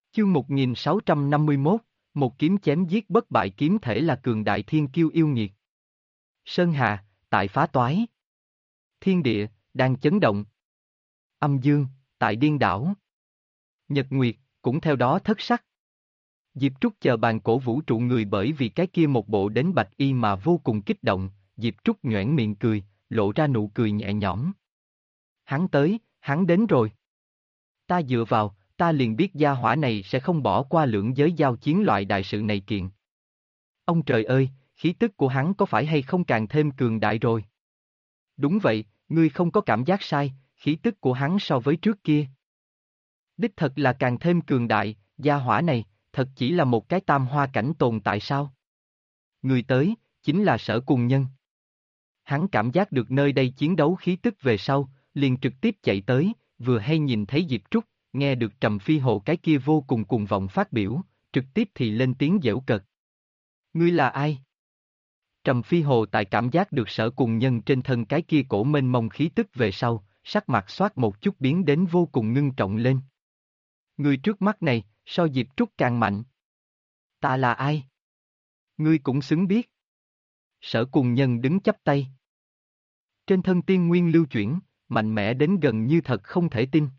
Chương 1651, một kiếm chém giết bất bại kiếm thể là cường đại thiên kiêu yêu nghiệt. Sơn hà, tại phá toái. Thiên địa, đang chấn động. Âm dương, tại điên đảo. Nhật nguyệt, cũng theo đó thất sắc. Diệp Trúc chờ bàn cổ vũ trụ người bởi vì cái kia một bộ đến bạch y mà vô cùng kích động, Diệp Trúc nhoẻn miệng cười, lộ ra nụ cười nhẹ nhõm. Hắn tới, hắn đến rồi. Ta dựa vào, ta liền biết gia hỏa này sẽ không bỏ qua lưỡng giới giao chiến loại đại sự này kiện. Ông trời ơi, khí tức của hắn có phải hay không càng thêm cường đại rồi? Đúng vậy, ngươi không có cảm giác sai, khí tức của hắn so với trước kia. Đích thật là càng thêm cường đại, gia hỏa này, thật chỉ là một cái tam hoa cảnh tồn tại sao? Người tới, chính là Sở Cùng Nhân. Hắn cảm giác được nơi đây chiến đấu khí tức về sau, liền trực tiếp chạy tới, vừa hay nhìn thấy Diệp Trúc, nghe được Trầm Phi Hồ cái kia vô cùng cuồng vọng phát biểu, trực tiếp thì lên tiếng giễu cợt. Ngươi là ai? Trầm Phi Hồ tại cảm giác được Sở Cùng Nhân trên thân cái kia cổ mênh mông khí tức về sau, sắc mặt xoát một chút biến đến vô cùng ngưng trọng lên. Người trước mắt này, so Diệp Trúc càng mạnh. Ta là ai? Ngươi cũng xứng biết. Sở Cùng Nhân đứng chắp tay. Trên thân tiên nguyên lưu chuyển, mạnh mẽ đến gần như thật không thể tin.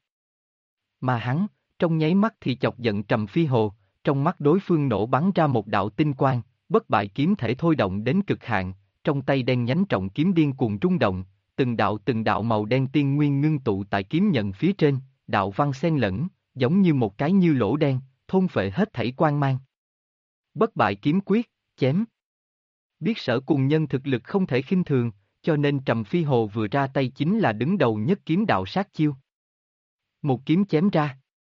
Mà hắn, trong nháy mắt thì chọc giận Trầm Phi Hồ, trong mắt đối phương nổ bắn ra một đạo tinh quang, bất bại kiếm thể thôi động đến cực hạn, trong tay đen nhánh trọng kiếm điên cuồng rung động, từng đạo màu đen tiên nguyên ngưng tụ tại kiếm nhận phía trên, đạo văn xen lẫn, giống như một cái như lỗ đen, thôn phệ hết thảy quang mang. Bất bại kiếm quyết, chém. Biết Sở Cùng Nhân thực lực không thể khinh thường, cho nên Trầm Phi Hồ vừa ra tay chính là đứng đầu nhất kiếm đạo sát chiêu. Một kiếm chém ra.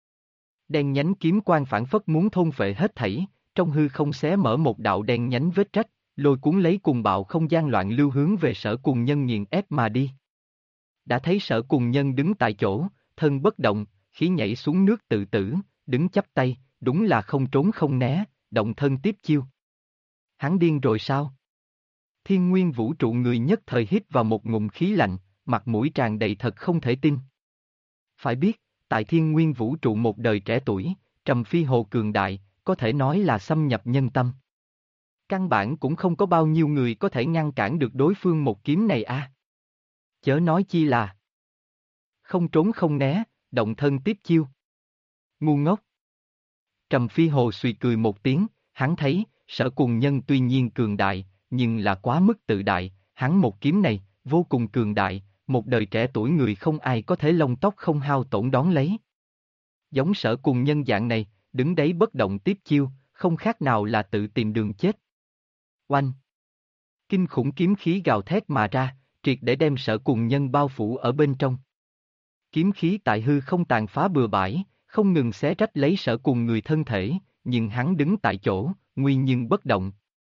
Đen nhánh kiếm quang phản phất muốn thôn phệ hết thảy, trong hư không xé mở một đạo đen nhánh vết rách, lôi cuốn lấy cùng bạo không gian loạn lưu hướng về Sở Cùng Nhân nghiền ép mà đi. Đã thấy Sở Cùng Nhân đứng tại chỗ, thân bất động, khí nhảy xuống nước tự tử, đứng chắp tay, đúng là không trốn không né, động thân tiếp chiêu. Hắn điên rồi sao? Thiên nguyên vũ trụ người nhất thời hít vào một ngụm khí lạnh, mặt mũi tràn đầy thật không thể tin. Phải biết, tại thiên nguyên vũ trụ một đời trẻ tuổi, Trầm Phi Hồ cường đại, có thể nói là xâm nhập nhân tâm. Căn bản cũng không có bao nhiêu người có thể ngăn cản được đối phương một kiếm này a. Chớ nói chi là không trốn không né, động thân tiếp chiêu. Ngu ngốc. Trầm Phi Hồ suy cười một tiếng, hắn thấy, Sở Cùng Nhân tuy nhiên cường đại, nhưng là quá mức tự đại, hắn một kiếm này, vô cùng cường đại, một đời trẻ tuổi người không ai có thể lông tóc không hao tổn đón lấy. Giống Sở Cùng Nhân dạng này, đứng đấy bất động tiếp chiêu, không khác nào là tự tìm đường chết. Oanh! Kinh khủng kiếm khí gào thét mà ra, triệt để đem Sở Cùng Nhân bao phủ ở bên trong. Kiếm khí tại hư không tàn phá bừa bãi, không ngừng xé rách lấy Sở Cùng người thân thể, nhưng hắn đứng tại chỗ, nguy nhưng bất động.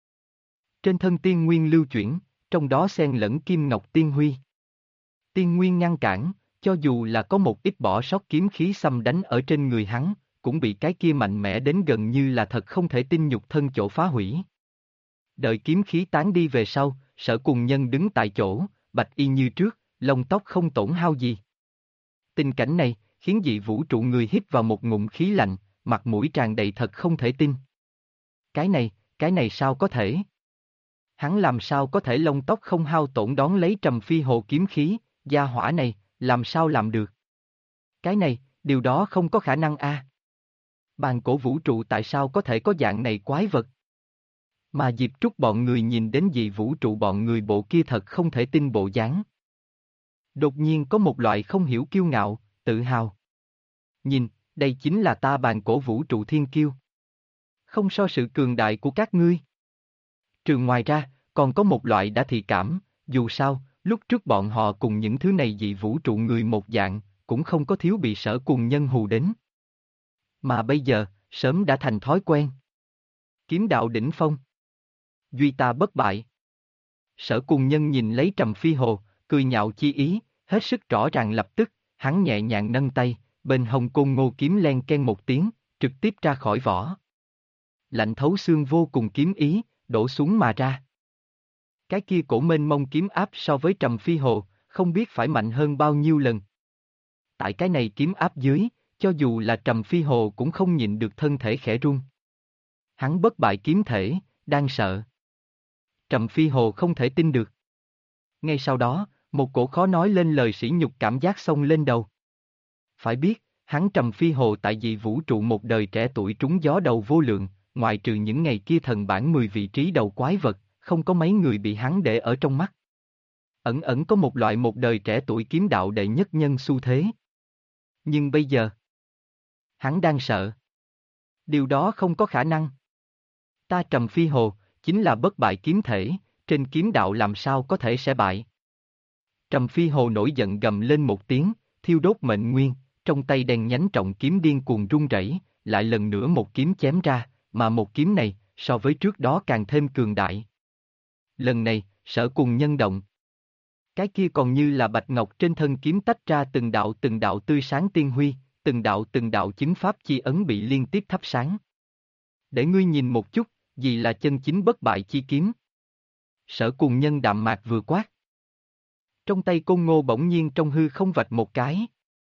Trên thân tiên nguyên lưu chuyển, trong đó xen lẫn kim ngọc tiên huy. Tiên nguyên ngăn cản, cho dù là có một ít bỏ sót kiếm khí xâm đánh ở trên người hắn, cũng bị cái kia mạnh mẽ đến gần như là thật không thể tin nhục thân chỗ phá hủy. Đợi kiếm khí tán đi về sau, Sở Cùng Nhân đứng tại chỗ, bạch y như trước, lông tóc không tổn hao gì. Tình cảnh này, khiến dị vũ trụ người hít vào một ngụm khí lạnh, mặt mũi tràn đầy thật không thể tin. Cái này sao có thể? Hắn làm sao có thể lông tóc không hao tổn đón lấy Trầm Phi Hồ kiếm khí, gia hỏa này, làm sao làm được? Cái này, điều đó không có khả năng a. Bàn cổ vũ trụ tại sao có thể có dạng này quái vật? Mà Diệp Trúc bọn người nhìn đến dị vũ trụ bọn người bộ kia thật không thể tin bộ dáng. Đột nhiên có một loại không hiểu kiêu ngạo, tự hào. Nhìn, đây chính là ta bàn cổ vũ trụ thiên kiêu. Không so sự cường đại của các ngươi. Trường ngoài ra, còn có một loại đã thị cảm, dù sao, lúc trước bọn họ cùng những thứ này dị vũ trụ người một dạng, cũng không có thiếu bị Sở Cùng Nhân hù đến. Mà bây giờ, sớm đã thành thói quen. Kiếm đạo đỉnh phong. Duy ta bất bại. Sở Cùng Nhân nhìn lấy Trầm Phi Hồ, cười nhạo chi ý, hết sức rõ ràng lập tức, hắn nhẹ nhàng nâng tay, bên hông côn ngô kiếm len ken một tiếng, trực tiếp ra khỏi vỏ. Lạnh thấu xương vô cùng kiếm ý, đổ xuống mà ra. Cái kia cổ mênh mông kiếm áp so với Trầm Phi Hồ, không biết phải mạnh hơn bao nhiêu lần. Tại cái này kiếm áp dưới, cho dù là Trầm Phi Hồ cũng không nhịn được thân thể khẽ run. Hắn bất bại kiếm thể, đang sợ. Trầm Phi Hồ không thể tin được. Ngay sau đó, một cổ khó nói lên lời sỉ nhục cảm giác xông lên đầu. Phải biết, hắn Trầm Phi Hồ tại vì vũ trụ một đời trẻ tuổi trúng gió đầu vô lượng, ngoại trừ những ngày kia thần bản 10 vị trí đầu quái vật, không có mấy người bị hắn để ở trong mắt. Ẩn ẩn có một loại một đời trẻ tuổi kiếm đạo đệ nhất nhân xu thế. Nhưng bây giờ, hắn đang sợ. Điều đó không có khả năng. Ta Trầm Phi Hồ, chính là bất bại kiếm thể, trên kiếm đạo làm sao có thể sẽ bại. Trầm Phi Hồ nổi giận gầm lên một tiếng, thiêu đốt mệnh nguyên, trong tay đen nhánh trọng kiếm điên cuồng rung rẩy, lại lần nữa một kiếm chém ra, mà một kiếm này, so với trước đó càng thêm cường đại. Lần này, Sở Cùng Nhân động. Cái kia còn như là bạch ngọc trên thân kiếm tách ra từng đạo tươi sáng tiên huy, từng đạo chứng pháp chi ấn bị liên tiếp thắp sáng. Để ngươi nhìn một chút, gì là chân chính bất bại chi kiếm. Sở Cùng Nhân đạm mạc vừa quát. Trong tay Côn Ngô bỗng nhiên trong hư không vạch một cái.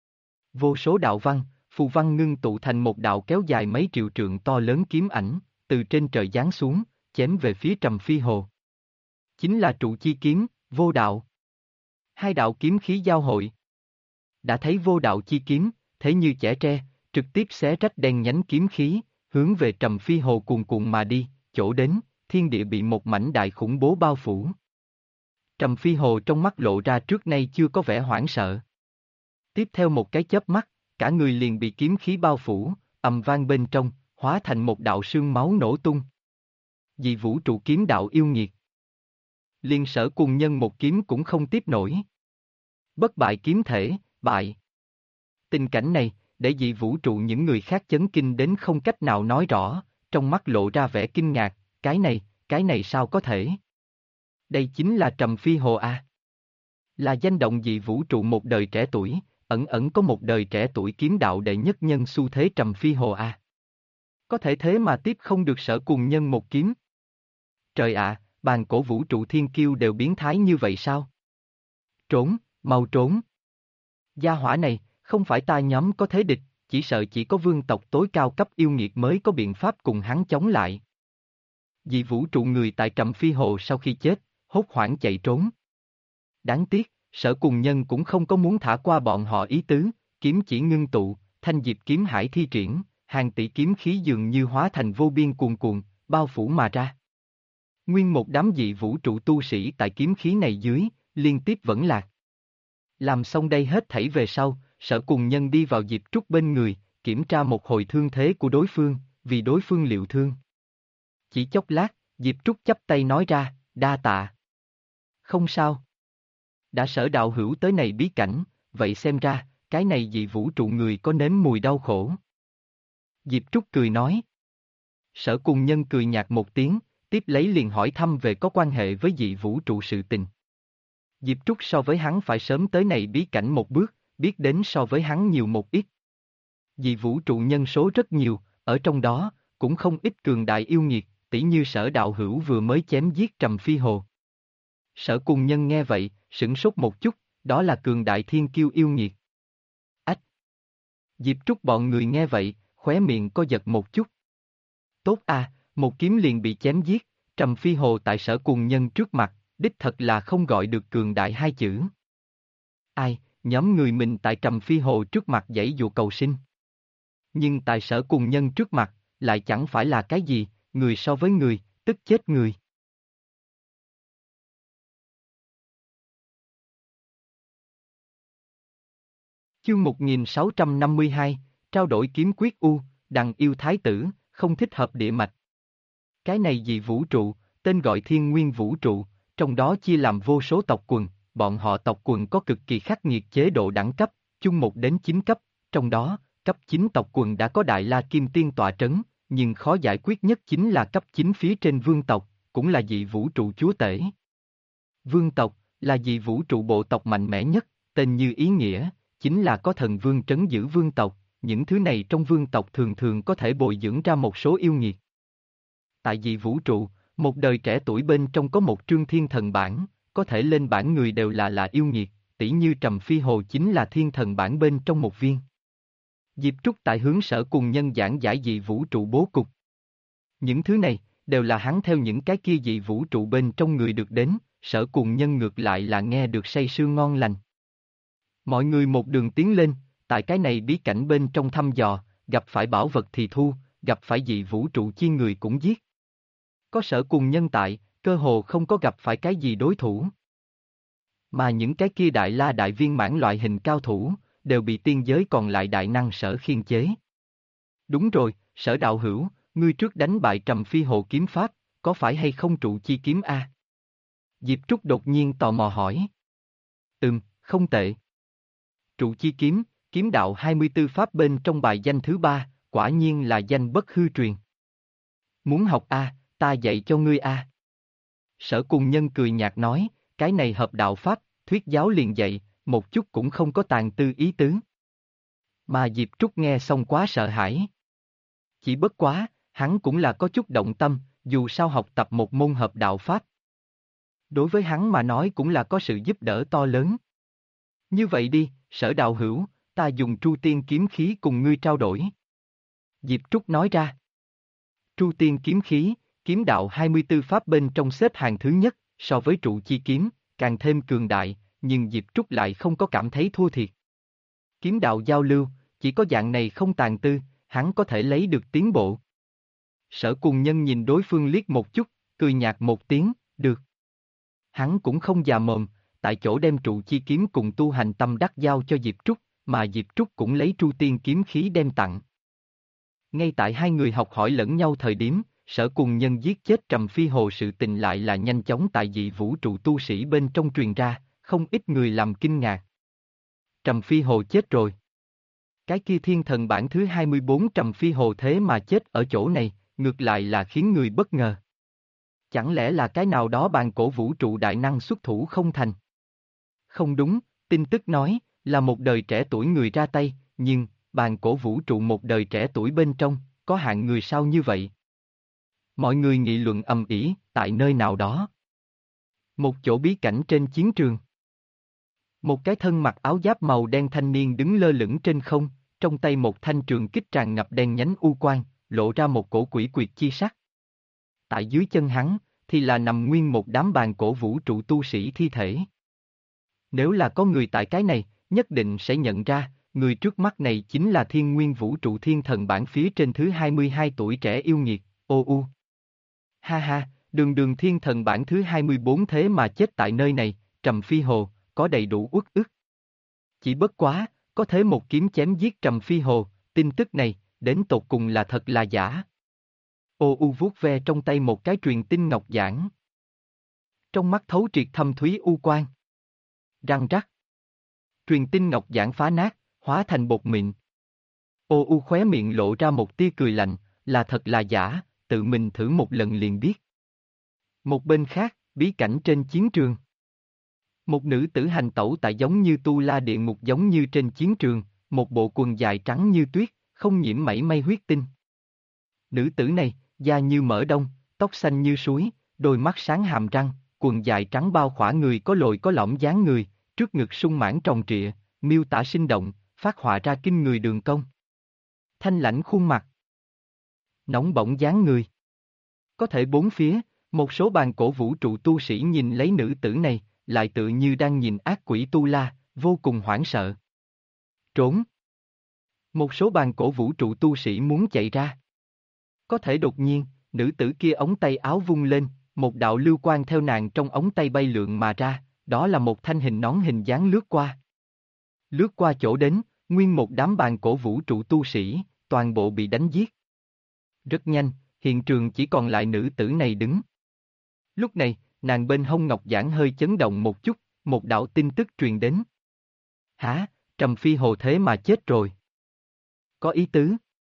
Vô số đạo văn, phù văn ngưng tụ thành một đạo kéo dài mấy triệu trượng to lớn kiếm ảnh, từ trên trời giáng xuống, chém về phía Trầm Phi Hồ. Chính là trụ chi kiếm, vô đạo. Hai đạo kiếm khí giao hội. Đã thấy vô đạo chi kiếm, thế như chẻ tre, trực tiếp xé rách đen nhánh kiếm khí, hướng về Trầm Phi Hồ cuồn cuộn mà đi, chỗ đến, thiên địa bị một mảnh đại khủng bố bao phủ. Trầm Phi Hồ trong mắt lộ ra trước nay chưa có vẻ hoảng sợ. Tiếp theo một cái chớp mắt, cả người liền bị kiếm khí bao phủ, ầm vang bên trong, hóa thành một đạo sương máu nổ tung. Vì vũ trụ kiếm đạo yêu nghiệt. Liên Sở Cùng Nhân một kiếm cũng không tiếp nổi. Bất bại kiếm thể, bại. Tình cảnh này, để dị vũ trụ những người khác chấn kinh đến không cách nào nói rõ, trong mắt lộ ra vẻ kinh ngạc, cái này sao có thể? Đây chính là Trầm Phi Hồ à? Là danh động dị vũ trụ một đời trẻ tuổi, ẩn ẩn có một đời trẻ tuổi kiếm đạo đệ nhất nhân xu thế Trầm Phi Hồ à? Có thể thế mà tiếp không được Sở Cùng Nhân một kiếm. Trời ạ, bàn cổ vũ trụ thiên kiêu đều biến thái như vậy sao? Trốn, mau trốn. Gia hỏa này, không phải ta nhóm có thế địch, chỉ sợ chỉ có vương tộc tối cao cấp yêu nghiệt mới có biện pháp cùng hắn chống lại. Dị vũ trụ người tại Trầm Phi Hồ sau khi chết, hốt hoảng chạy trốn. Đáng tiếc, Sở Cùng Nhân cũng không có muốn thả qua bọn họ ý tứ, kiếm chỉ ngưng tụ, thanh diệp kiếm hải thi triển, hàng tỷ kiếm khí dường như hóa thành vô biên cuồn cuộn, bao phủ mà ra. Nguyên một đám dị vũ trụ tu sĩ tại kiếm khí này dưới, liên tiếp vẫn lạc. Làm xong đây hết thảy về sau, Sở Cùng Nhân đi vào Diệp Trúc bên người, kiểm tra một hồi thương thế của đối phương, vì đối phương liệu thương. Chỉ chốc lát, Diệp Trúc chắp tay nói ra, đa tạ. Không sao. Đã Sở đạo hữu tới này bí cảnh, vậy xem ra, cái này dị vũ trụ người có nếm mùi đau khổ. Diệp Trúc cười nói. Sở Cùng Nhân cười nhạt một tiếng, tiếp lấy liền hỏi thăm về có quan hệ với dị vũ trụ sự tình. Diệp Trúc so với hắn phải sớm tới này bí cảnh một bước, biết đến so với hắn nhiều một ít. Dị vũ trụ nhân số rất nhiều, ở trong đó, cũng không ít cường đại yêu nghiệt, tỉ như Sở đạo hữu vừa mới chém giết Trầm Phi Hồ. Sở Cùng Nhân nghe vậy, sửng sốt một chút, đó là cường đại thiên kiêu yêu nghiệt. Ách! Diệp Trúc bọn người nghe vậy, khóe miệng co giật một chút. Tốt à, một kiếm liền bị chém giết, Trầm Phi Hồ tại Sở Cùng Nhân trước mặt, đích thật là không gọi được cường đại hai chữ. Ai, nhóm người mình tại Trầm Phi Hồ trước mặt giãy dụa cầu sinh. Nhưng tại Sở Cùng Nhân trước mặt, lại chẳng phải là cái gì, người so với người, tức chết người. Chương 1652, trao đổi kiếm quyết đằng yêu thái tử, không thích hợp địa mạch. Cái này dị vũ trụ, tên gọi Thiên Nguyên Vũ trụ, trong đó chia làm vô số tộc quần, bọn họ tộc quần có cực kỳ khắc nghiệt chế độ đẳng cấp, chung 1 đến 9 cấp, trong đó, cấp 9 tộc quần đã có Đại La Kim Tiên tọa trấn, nhưng khó giải quyết nhất chính là cấp 9 phía trên vương tộc, cũng là dị vũ trụ chúa tể. Vương tộc, là dị vũ trụ bộ tộc mạnh mẽ nhất, tên như ý nghĩa, chính là có thần vương trấn giữ vương tộc, những thứ này trong vương tộc thường thường có thể bồi dưỡng ra một số yêu nghiệt. Tại dị vũ trụ, một đời trẻ tuổi bên trong có một trương thiên thần bản, có thể lên bản người đều là yêu nghiệt, tỷ như Trầm Phi Hồ chính là thiên thần bản bên trong một viên. Diệp Trúc tại hướng Sở Cùng Nhân giảng giải dị vũ trụ bố cục. Những thứ này, đều là hắn theo những cái kia dị vũ trụ bên trong người được đến, Sở Cùng Nhân ngược lại là nghe được say sưa ngon lành. Mọi người một đường tiến lên, tại cái này bí cảnh bên trong thăm dò, gặp phải bảo vật thì thu, gặp phải dị vũ trụ chi người cũng giết. Có Sở Cùng Nhân tại, cơ hồ không có gặp phải cái gì đối thủ. Mà những cái kia đại la đại viên mãn loại hình cao thủ, đều bị tiên giới còn lại đại năng Sở khiên chế. Đúng rồi, Sở đạo hữu, ngươi trước đánh bại Trầm Phi Hồ kiếm pháp, có phải hay không trụ chi kiếm a? Diệp Trúc đột nhiên tò mò hỏi. Không tệ. Trụ chi kiếm, kiếm đạo 24 pháp bên trong bài danh thứ 3, quả nhiên là danh bất hư truyền. Muốn học a, ta dạy cho ngươi a. Sở Cùng Nhân cười nhạt nói, cái này hợp đạo pháp, thuyết giáo liền dạy, một chút cũng không có tàn tư ý tứ. Mà Diệp Trúc nghe xong quá sợ hãi. Chỉ bất quá, hắn cũng là có chút động tâm, dù sao học tập một môn hợp đạo pháp. Đối với hắn mà nói cũng là có sự giúp đỡ to lớn. Như vậy đi, Sở đạo hữu, ta dùng Tru Tiên kiếm khí cùng ngươi trao đổi. Diệp Trúc nói ra. Tru Tiên kiếm khí, kiếm đạo 24 pháp bên trong xếp hàng thứ nhất, so với trụ chi kiếm, càng thêm cường đại, nhưng Diệp Trúc lại không có cảm thấy thua thiệt. Kiếm đạo giao lưu, chỉ có dạng này không tàn tư, hắn có thể lấy được tiến bộ. Sở Cùng Nhân nhìn đối phương liếc một chút, cười nhạt một tiếng, được. Hắn cũng không già mồm, tại chỗ đem trụ chi kiếm cùng tu hành tâm đắc giao cho Diệp Trúc, mà Diệp Trúc cũng lấy Tru Tiên kiếm khí đem tặng. Ngay tại hai người học hỏi lẫn nhau thời điểm, Sở Cùng Nhân giết chết Trầm Phi Hồ sự tình lại là nhanh chóng tại dị vũ trụ tu sĩ bên trong truyền ra, không ít người làm kinh ngạc. Trầm Phi Hồ chết rồi. Cái kia thiên thần bản thứ 24 Trầm Phi Hồ thế mà chết ở chỗ này, ngược lại là khiến người bất ngờ. Chẳng lẽ là cái nào đó bàn cổ vũ trụ đại năng xuất thủ không thành? Không đúng, tin tức nói, là một đời trẻ tuổi người ra tay, nhưng, bàn cổ vũ trụ một đời trẻ tuổi bên trong, có hạng người sao như vậy? Mọi người nghị luận ầm ĩ, tại nơi nào đó. Một chỗ bí cảnh trên chiến trường. Một cái thân mặc áo giáp màu đen thanh niên đứng lơ lửng trên không, trong tay một thanh trường kích tràn ngập đen nhánh u quang, lộ ra một cổ quỷ quyệt chi sắc. Tại dưới chân hắn, thì là nằm nguyên một đám bàn cổ vũ trụ tu sĩ thi thể. Nếu là có người tại cái này, nhất định sẽ nhận ra, người trước mắt này chính là Thiên Nguyên Vũ Trụ Thiên Thần bản phía trên thứ 22 tuổi trẻ yêu nghiệt, ô u. Ha ha, đường Thiên Thần bản thứ 24 thế mà chết tại nơi này, Trầm Phi Hồ, có đầy đủ uất ức. Chỉ bất quá, có thế một kiếm chém giết Trầm Phi Hồ, tin tức này, đến tột cùng là thật là giả. Ô u vuốt ve trong tay một cái truyền tinh ngọc giản. Trong mắt thấu triệt thâm thúy u quang. Răng rắc. Truyền tinh ngọc giản phá nát, hóa thành bột mịn. Ô u khóe miệng lộ ra một tia cười lạnh, là thật là giả, tự mình thử một lần liền biết. Một bên khác, bí cảnh trên chiến trường. Một nữ tử hành tẩu tại giống như tu la địa ngục giống như trên chiến trường, một bộ quần dài trắng như tuyết, không nhiễm mảy may huyết tinh. Nữ tử này, da như mỡ đông, tóc xanh như suối, đôi mắt sáng hàm răng, quần dài trắng bao khỏa người có lồi có lõm dáng người, trước ngực sung mãn tròn trịa, miêu tả sinh động, phát họa ra kinh người đường cong. Thanh lãnh khuôn mặt, nóng bỏng dáng người. Có thể bốn phía, một số bàn cổ vũ trụ tu sĩ nhìn lấy nữ tử này, lại tự như đang nhìn ác quỷ tu la, vô cùng hoảng sợ. Trốn. Một số bàn cổ vũ trụ tu sĩ muốn chạy ra. Có thể đột nhiên, nữ tử kia ống tay áo vung lên, một đạo lưu quang theo nàng trong ống tay bay lượn mà ra, đó là một thanh hình nón hình dáng lướt qua. Lướt qua chỗ đến, nguyên một đám bàn cổ vũ trụ tu sĩ, toàn bộ bị đánh giết. Rất nhanh, hiện trường chỉ còn lại nữ tử này đứng. Lúc này, nàng bên hông ngọc giản hơi chấn động một chút, một đạo tin tức truyền đến. Hả, Trầm Phi Hồ thế mà chết rồi. Có ý tứ.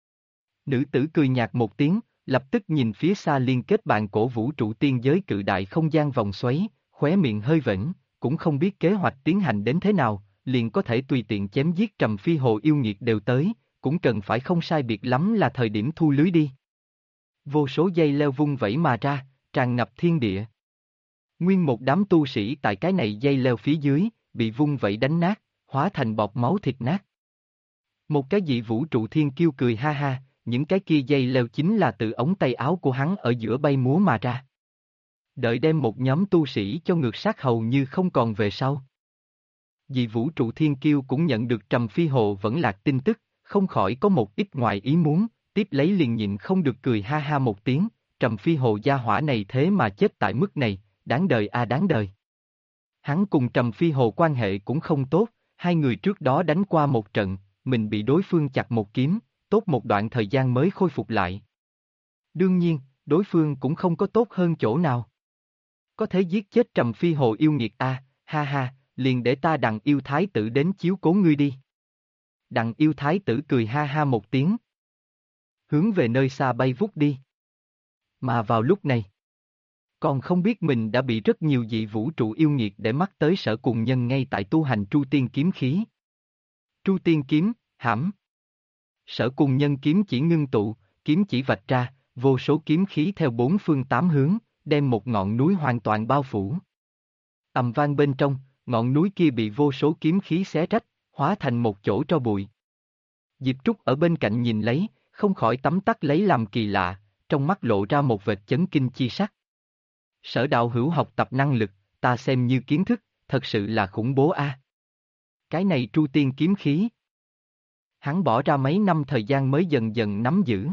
Nữ tử cười nhạt một tiếng, lập tức nhìn phía xa liên kết bàn cổ vũ trụ tiên giới cự đại không gian vòng xoáy, khóe miệng hơi vểnh, cũng không biết kế hoạch tiến hành đến thế nào, liền có thể tùy tiện chém giết Trầm Phi Hồ yêu nghiệt đều tới, cũng cần phải không sai biệt lắm là thời điểm thu lưới đi. Vô số dây leo vung vẩy mà ra, tràn ngập thiên địa. Nguyên một đám tu sĩ tại cái này dây leo phía dưới, bị vung vẩy đánh nát, hóa thành bọt máu thịt nát. Một cái dị vũ trụ thiên kiêu cười ha ha, những cái kia dây leo chính là từ ống tay áo của hắn ở giữa bay múa mà ra. Đợi đem một nhóm tu sĩ cho ngược sát hầu như không còn về sau. Dị vũ trụ thiên kiêu cũng nhận được Trầm Phi Hồ vẫn lạc tin tức, không khỏi có một ít ngoài ý muốn, tiếp lấy liền nhịn không được cười ha ha một tiếng, Trầm Phi Hồ gia hỏa này thế mà chết tại mức này, đáng đời a đáng đời. Hắn cùng Trầm Phi Hồ quan hệ cũng không tốt, hai người trước đó đánh qua một trận, mình bị đối phương chặt một kiếm, tốt một đoạn thời gian mới khôi phục lại. Đương nhiên, đối phương cũng không có tốt hơn chỗ nào. Có thể giết chết Trầm Phi Hồ yêu nghiệt a, ha ha, liền để ta Đặng Yêu Thái tử đến chiếu cố ngươi đi. Đặng Yêu Thái tử cười ha ha một tiếng. Hướng về nơi xa bay vút đi. Mà vào lúc này, còn không biết mình đã bị rất nhiều dị vũ trụ yêu nghiệt để mắt tới Sở Cùng Nhân ngay tại tu hành Tru Tiên kiếm khí. Tru Tiên kiếm, hãm. Sở Cùng Nhân kiếm chỉ ngưng tụ, kiếm chỉ vạch ra, vô số kiếm khí theo bốn phương tám hướng, đem một ngọn núi hoàn toàn bao phủ. Ầm vang bên trong, ngọn núi kia bị vô số kiếm khí xé rách, hóa thành một chỗ tro bụi. Diệp Trúc ở bên cạnh nhìn lấy, không khỏi tấm tắc lấy làm kỳ lạ, trong mắt lộ ra một vệt chấn kinh chi sắc. Sở đạo hữu học tập năng lực, ta xem như kiến thức, thật sự là khủng bố a. Cái này Tru Tiên kiếm khí. Hắn bỏ ra mấy năm thời gian mới dần dần nắm giữ.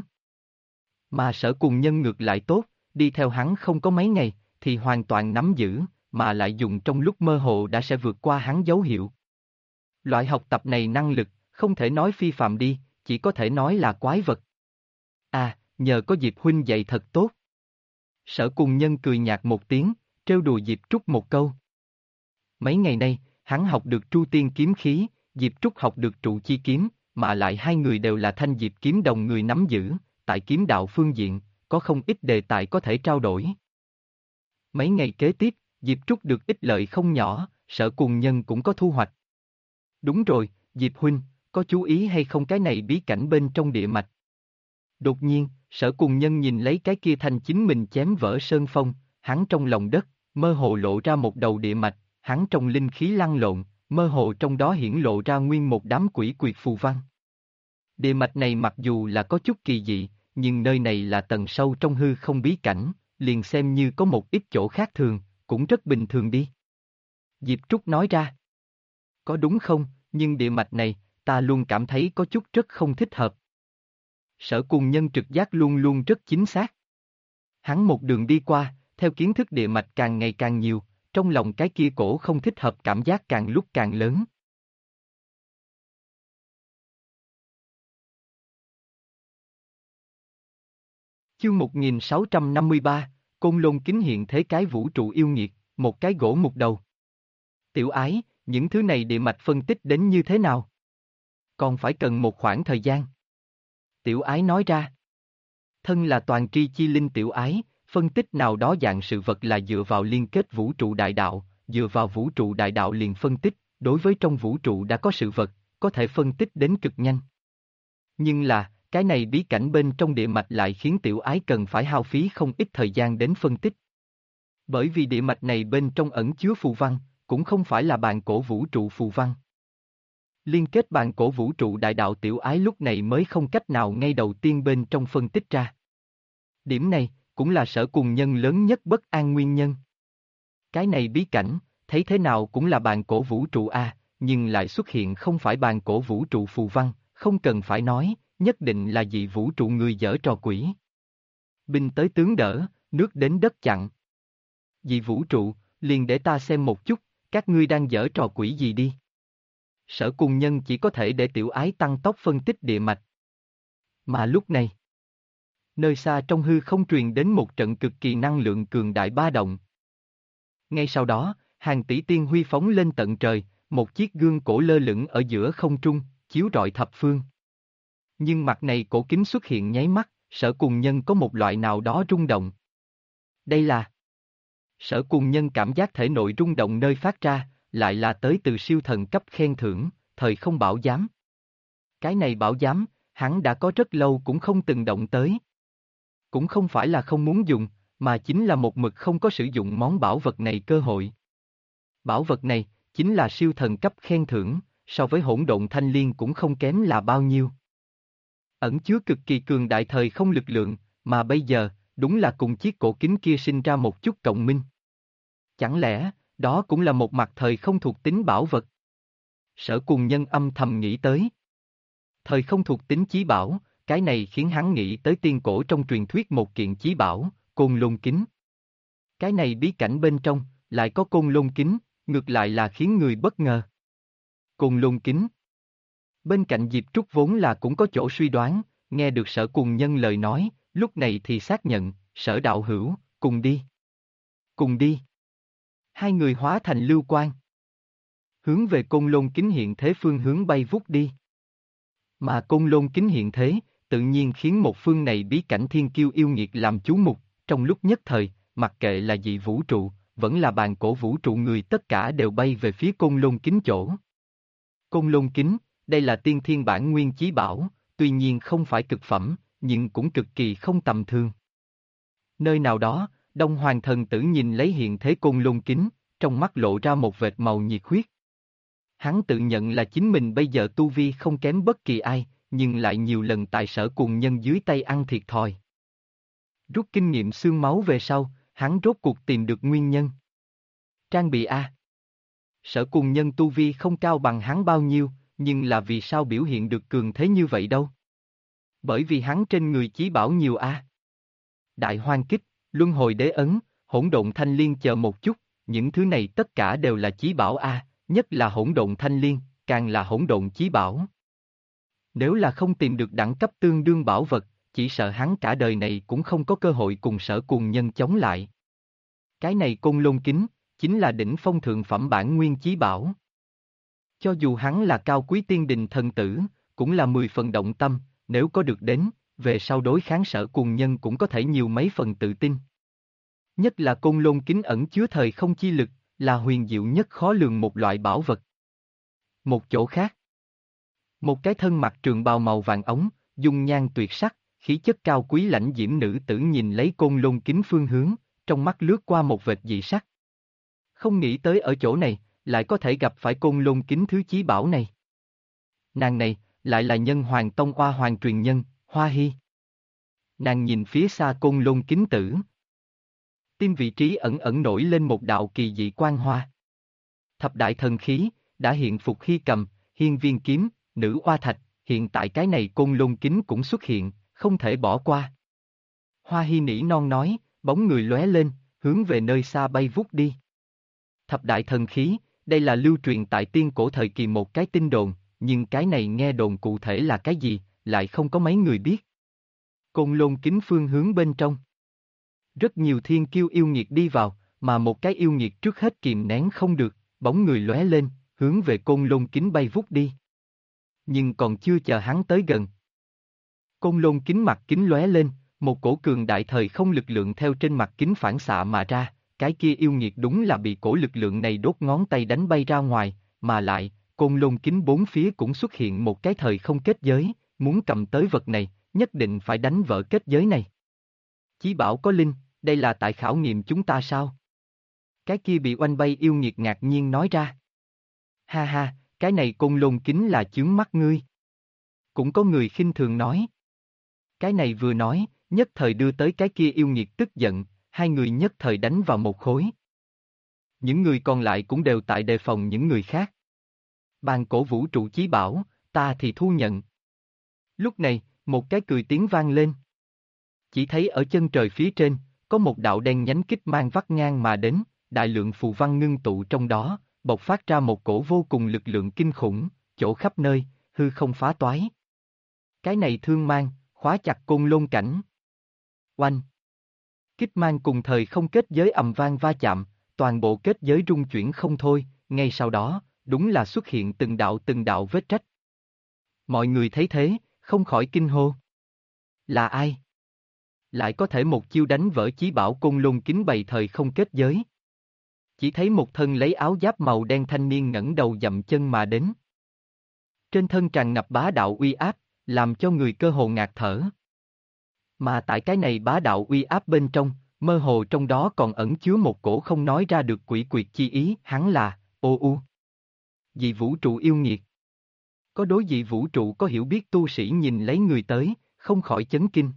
Mà Sở Cùng Nhân ngược lại tốt, đi theo hắn không có mấy ngày, thì hoàn toàn nắm giữ, mà lại dùng trong lúc mơ hồ đã sẽ vượt qua hắn dấu hiệu. Loại học tập này năng lực, không thể nói phi phàm đi, chỉ có thể nói là quái vật. À, nhờ có Diệp huynh dạy thật tốt. Sở Cùng Nhân cười nhạt một tiếng, trêu đùa Diệp Trúc một câu. Mấy ngày nay, hắn học được Tru Tiên kiếm khí, Diệp Trúc học được Trụ Chi kiếm, mà lại hai người đều là thanh diệp kiếm đồng người nắm giữ, tại kiếm đạo phương diện, có không ít đề tài có thể trao đổi. Mấy ngày kế tiếp, Diệp Trúc được ích lợi không nhỏ, Sở Cùng Nhân cũng có thu hoạch. Đúng rồi, Diệp huynh, có chú ý hay không cái này bí cảnh bên trong địa mạch? Đột nhiên, Sở Cùng Nhân nhìn lấy cái kia thanh chính mình chém vỡ sơn phong, hắn trong lòng đất, mơ hồ lộ ra một đầu địa mạch, hắn trong linh khí lăn lộn, mơ hồ trong đó hiển lộ ra nguyên một đám quỷ quyệt phù văn. Địa mạch này mặc dù là có chút kỳ dị, nhưng nơi này là tầng sâu trong hư không bí cảnh, liền xem như có một ít chỗ khác thường, cũng rất bình thường đi. Diệp Trúc nói ra. Có đúng không, nhưng địa mạch này, ta luôn cảm thấy có chút rất không thích hợp. Sở Cùng Nhân trực giác luôn luôn rất chính xác. Hắn một đường đi qua, theo kiến thức địa mạch càng ngày càng nhiều, trong lòng cái kia cổ không thích hợp cảm giác càng lúc càng lớn. Chương 1653, Côn Lôn Kính hiện thế cái vũ trụ yêu nghiệt, một cái gỗ mục đầu. Tiểu ái, những thứ này địa mạch phân tích đến như thế nào? Còn phải cần một khoảng thời gian. Tiểu ái nói ra. Thân là toàn tri chi linh tiểu ái, phân tích nào đó dạng sự vật là dựa vào liên kết vũ trụ đại đạo, dựa vào vũ trụ đại đạo liền phân tích, đối với trong vũ trụ đã có sự vật, có thể phân tích đến cực nhanh. Nhưng là, cái này bí cảnh bên trong địa mạch lại khiến tiểu ái cần phải hao phí không ít thời gian đến phân tích. Bởi vì địa mạch này bên trong ẩn chứa phù văn, cũng không phải là bàn cổ vũ trụ phù văn. Liên kết bàn cổ vũ trụ đại đạo tiểu ái lúc này mới không cách nào ngay đầu tiên bên trong phân tích ra. Điểm này, cũng là Sở Cùng Nhân lớn nhất bất an nguyên nhân. Cái này bí cảnh, thấy thế nào cũng là bàn cổ vũ trụ A, nhưng lại xuất hiện không phải bàn cổ vũ trụ phù văn, không cần phải nói, nhất định là dị vũ trụ người dở trò quỷ. Binh tới tướng đỡ, nước đến đất chặn. Dị vũ trụ, liền để ta xem một chút, các ngươi đang dở trò quỷ gì đi. Sở Cùng Nhân chỉ có thể để tiểu ái tăng tốc phân tích địa mạch. Mà lúc này, nơi xa trong hư không truyền đến một trận cực kỳ năng lượng cường đại ba động. Ngay sau đó, hàng tỷ tiên huy phóng lên tận trời, một chiếc gương cổ lơ lửng ở giữa không trung, chiếu rọi thập phương. Nhưng mặt này cổ kính xuất hiện nháy mắt, Sở Cùng Nhân có một loại nào đó rung động. Đây là... Sở Cùng Nhân cảm giác thể nội rung động nơi phát ra, lại là tới từ siêu thần cấp khen thưởng, thời không bảo giám. Cái này bảo giám, hắn đã có rất lâu cũng không từng động tới. Cũng không phải là không muốn dùng, mà chính là một mực không có sử dụng món bảo vật này cơ hội. Bảo vật này, chính là siêu thần cấp khen thưởng, so với hỗn độn thanh liên cũng không kém là bao nhiêu. Ẩn chứa cực kỳ cường đại thời không lực lượng, mà bây giờ, đúng là cùng chiếc cổ kính kia sinh ra một chút cộng minh. Chẳng lẽ, đó cũng là một mặt thời không thuộc tính bảo vật? Sở Cuồng Nhân âm thầm nghĩ tới. Thời không thuộc tính chí bảo, cái này khiến hắn nghĩ tới tiên cổ trong truyền thuyết một kiện chí bảo, Côn Lôn Kính. Cái này bí cảnh bên trong, lại có Côn Lôn Kính, ngược lại là khiến người bất ngờ. Côn Lôn Kính. Bên cạnh Diệp Trúc vốn là cũng có chỗ suy đoán, nghe được Sở Cuồng Nhân lời nói, lúc này thì xác nhận, Sở đạo hữu, cùng đi. Cùng đi. Hai người hóa thành lưu quang. Hướng về Côn Lôn Kính hiện thế phương hướng bay vút đi. Mà Côn Lôn Kính hiện thế, tự nhiên khiến một phương này bí cảnh thiên kiêu yêu nghiệt làm chú mục, trong lúc nhất thời, mặc kệ là dị vũ trụ, vẫn là bàn cổ vũ trụ người tất cả đều bay về phía Côn Lôn Kính chỗ. Côn Lôn Kính, đây là tiên thiên bản nguyên chí bảo, tuy nhiên không phải cực phẩm, nhưng cũng cực kỳ không tầm thường. Nơi nào đó, Đông Hoàng Thần Tử nhìn lấy hiện thế Côn Lôn Kính, trong mắt lộ ra một vệt màu nhiệt huyết. Hắn tự nhận là chính mình bây giờ tu vi không kém bất kỳ ai, nhưng lại nhiều lần tại Sở Cuồng Nhân dưới tay ăn thiệt thòi. Rút kinh nghiệm xương máu về sau, hắn rốt cuộc tìm được nguyên nhân. Trang bị A. Sở Cuồng Nhân tu vi không cao bằng hắn bao nhiêu, nhưng là vì sao biểu hiện được cường thế như vậy đâu? Bởi vì hắn trên người chí bảo nhiều A. Đại Hoang Kích, Luân Hồi Đế Ấn, Hỗn Độn Thanh Liên chờ một chút, những thứ này tất cả đều là chí bảo A, nhất là Hỗn Độn Thanh Liên, càng là hỗn độn chí bảo. Nếu là không tìm được đẳng cấp tương đương bảo vật, chỉ sợ hắn cả đời này cũng không có cơ hội cùng Sở Cuồng Nhân chống lại. Cái này Côn Lôn Kính, chính là đỉnh phong thượng phẩm bản nguyên chí bảo. Cho dù hắn là cao quý tiên đình thần tử, cũng là 10 phần động tâm, nếu có được đến, về sau đối kháng Sở Cuồng Nhân cũng có thể nhiều mấy phần tự tin. Nhất là Côn Lôn Kính ẩn chứa thời không chi lực, là huyền diệu nhất khó lường một loại bảo vật. Một chỗ khác, một cái thân mặc trường bào màu vàng ống, dung nhan tuyệt sắc, khí chất cao quý lãnh diễm nữ tử nhìn lấy Côn Lôn Kính phương hướng, trong mắt lướt qua một vệt dị sắc. Không nghĩ tới ở chỗ này, lại có thể gặp phải Côn Lôn Kính thứ chí bảo này. Nàng này, lại là Nhân Hoàng Tông Oa Hoàng truyền nhân, Hoa Hy. Nàng nhìn phía xa Côn Lôn Kính tử. Tim vị trí ẩn ẩn nổi lên một đạo kỳ dị quang hoa. Thập đại thần khí, đã hiện phục Hy Cầm, Hiên Viên Kiếm, Nữ Oa Thạch, hiện tại cái này Côn Lôn Kính cũng xuất hiện, không thể bỏ qua. Hoa Hy nỉ non nói, bóng người lóe lên, hướng về nơi xa bay vút đi. Thập đại thần khí, đây là lưu truyền tại tiên cổ thời kỳ một cái tin đồn, nhưng cái này nghe đồn cụ thể là cái gì, lại không có mấy người biết. Côn Lôn Kính phương hướng bên trong. Rất nhiều thiên kiêu yêu nghiệt đi vào, mà một cái yêu nghiệt trước hết kìm nén không được, bóng người lóe lên, hướng về Côn Lôn Kính bay vút đi. Nhưng còn chưa chờ hắn tới gần. Côn Lôn Kính mặt kính lóe lên, một cổ cường đại thời không lực lượng theo trên mặt kính phản xạ mà ra, cái kia yêu nghiệt đúng là bị cổ lực lượng này đốt ngón tay đánh bay ra ngoài, mà lại, Côn Lôn Kính bốn phía cũng xuất hiện một cái thời không kết giới, muốn cầm tới vật này, nhất định phải đánh vỡ kết giới này. Chí bảo có linh, đây là tại khảo nghiệm chúng ta sao? Cái kia bị oanh bay yêu nghiệt ngạc nhiên nói ra. Ha ha, cái này Côn Lôn Kính là chướng mắt ngươi. Cũng có người khinh thường nói. Cái này vừa nói, nhất thời đưa tới cái kia yêu nghiệt tức giận, hai người nhất thời đánh vào một khối. Những người còn lại cũng đều tại đề phòng những người khác. Bàn cổ vũ trụ chí bảo, ta thì thu nhận. Lúc này, một cái cười tiếng vang lên. Chỉ thấy ở chân trời phía trên, có một đạo đen nhánh kích mang vắt ngang mà đến, đại lượng phù văn ngưng tụ trong đó, bộc phát ra một cổ vô cùng lực lượng kinh khủng, chỗ khắp nơi, hư không phá toái. Cái này thương mang, khóa chặt Côn Lôn cảnh. Oanh! Kích mang cùng thời không kết giới ầm vang va chạm, toàn bộ kết giới rung chuyển không thôi, ngay sau đó, đúng là xuất hiện từng đạo vết rách. Mọi người thấy thế, không khỏi kinh hô. Là ai? Lại có thể một chiêu đánh vỡ chí bảo Côn Lôn Kính bày thời không kết giới. Chỉ thấy một thân lấy áo giáp màu đen thanh niên ngẩng đầu dậm chân mà đến. Trên thân tràn ngập bá đạo uy áp, làm cho người cơ hồ ngạt thở. Mà tại cái này bá đạo uy áp bên trong, mơ hồ trong đó còn ẩn chứa một cổ không nói ra được quỷ quyệt chi ý, hắn là, ô u. Dị vũ trụ yêu nghiệt. Có đối dị vũ trụ có hiểu biết tu sĩ nhìn lấy người tới, không khỏi chấn kinh.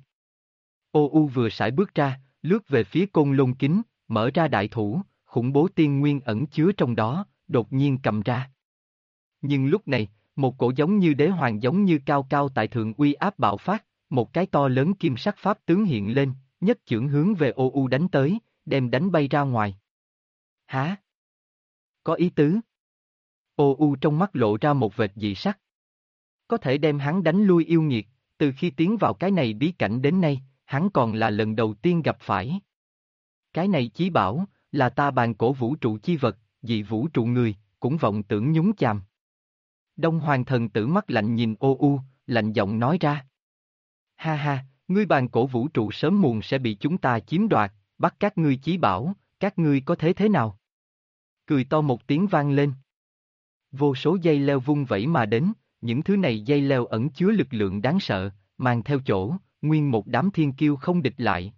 Ô U vừa sải bước ra, lướt về phía côn lôn kính, mở ra đại thủ, khủng bố tiên nguyên ẩn chứa trong đó, đột nhiên cầm ra. Nhưng lúc này, một cổ giống như đế hoàng giống như cao cao tại thượng uy áp bạo phát, một cái to lớn kim sắc pháp tướng hiện lên, nhất chưởng hướng về Ô U đánh tới, đem đánh bay ra ngoài. Hả? Có ý tứ. Ô U trong mắt lộ ra một vệt dị sắc. Có thể đem hắn đánh lui yêu nghiệt, từ khi tiến vào cái này bí cảnh đến nay, hắn còn là lần đầu tiên gặp phải. Cái này chí bảo, là ta bàn cổ vũ trụ chi vật, dị vũ trụ người, cũng vọng tưởng nhúng chàm. Đông Hoàng thần tử mắt lạnh nhìn Ô U, lạnh giọng nói ra. Ha ha, ngươi bàn cổ vũ trụ sớm muộn sẽ bị chúng ta chiếm đoạt, bắt các ngươi chí bảo, các ngươi có thế nào? Cười to một tiếng vang lên. Vô số dây leo vung vẩy mà đến, những thứ này dây leo ẩn chứa lực lượng đáng sợ, mang theo chỗ, nguyên một đám thiên kiêu không địch lại.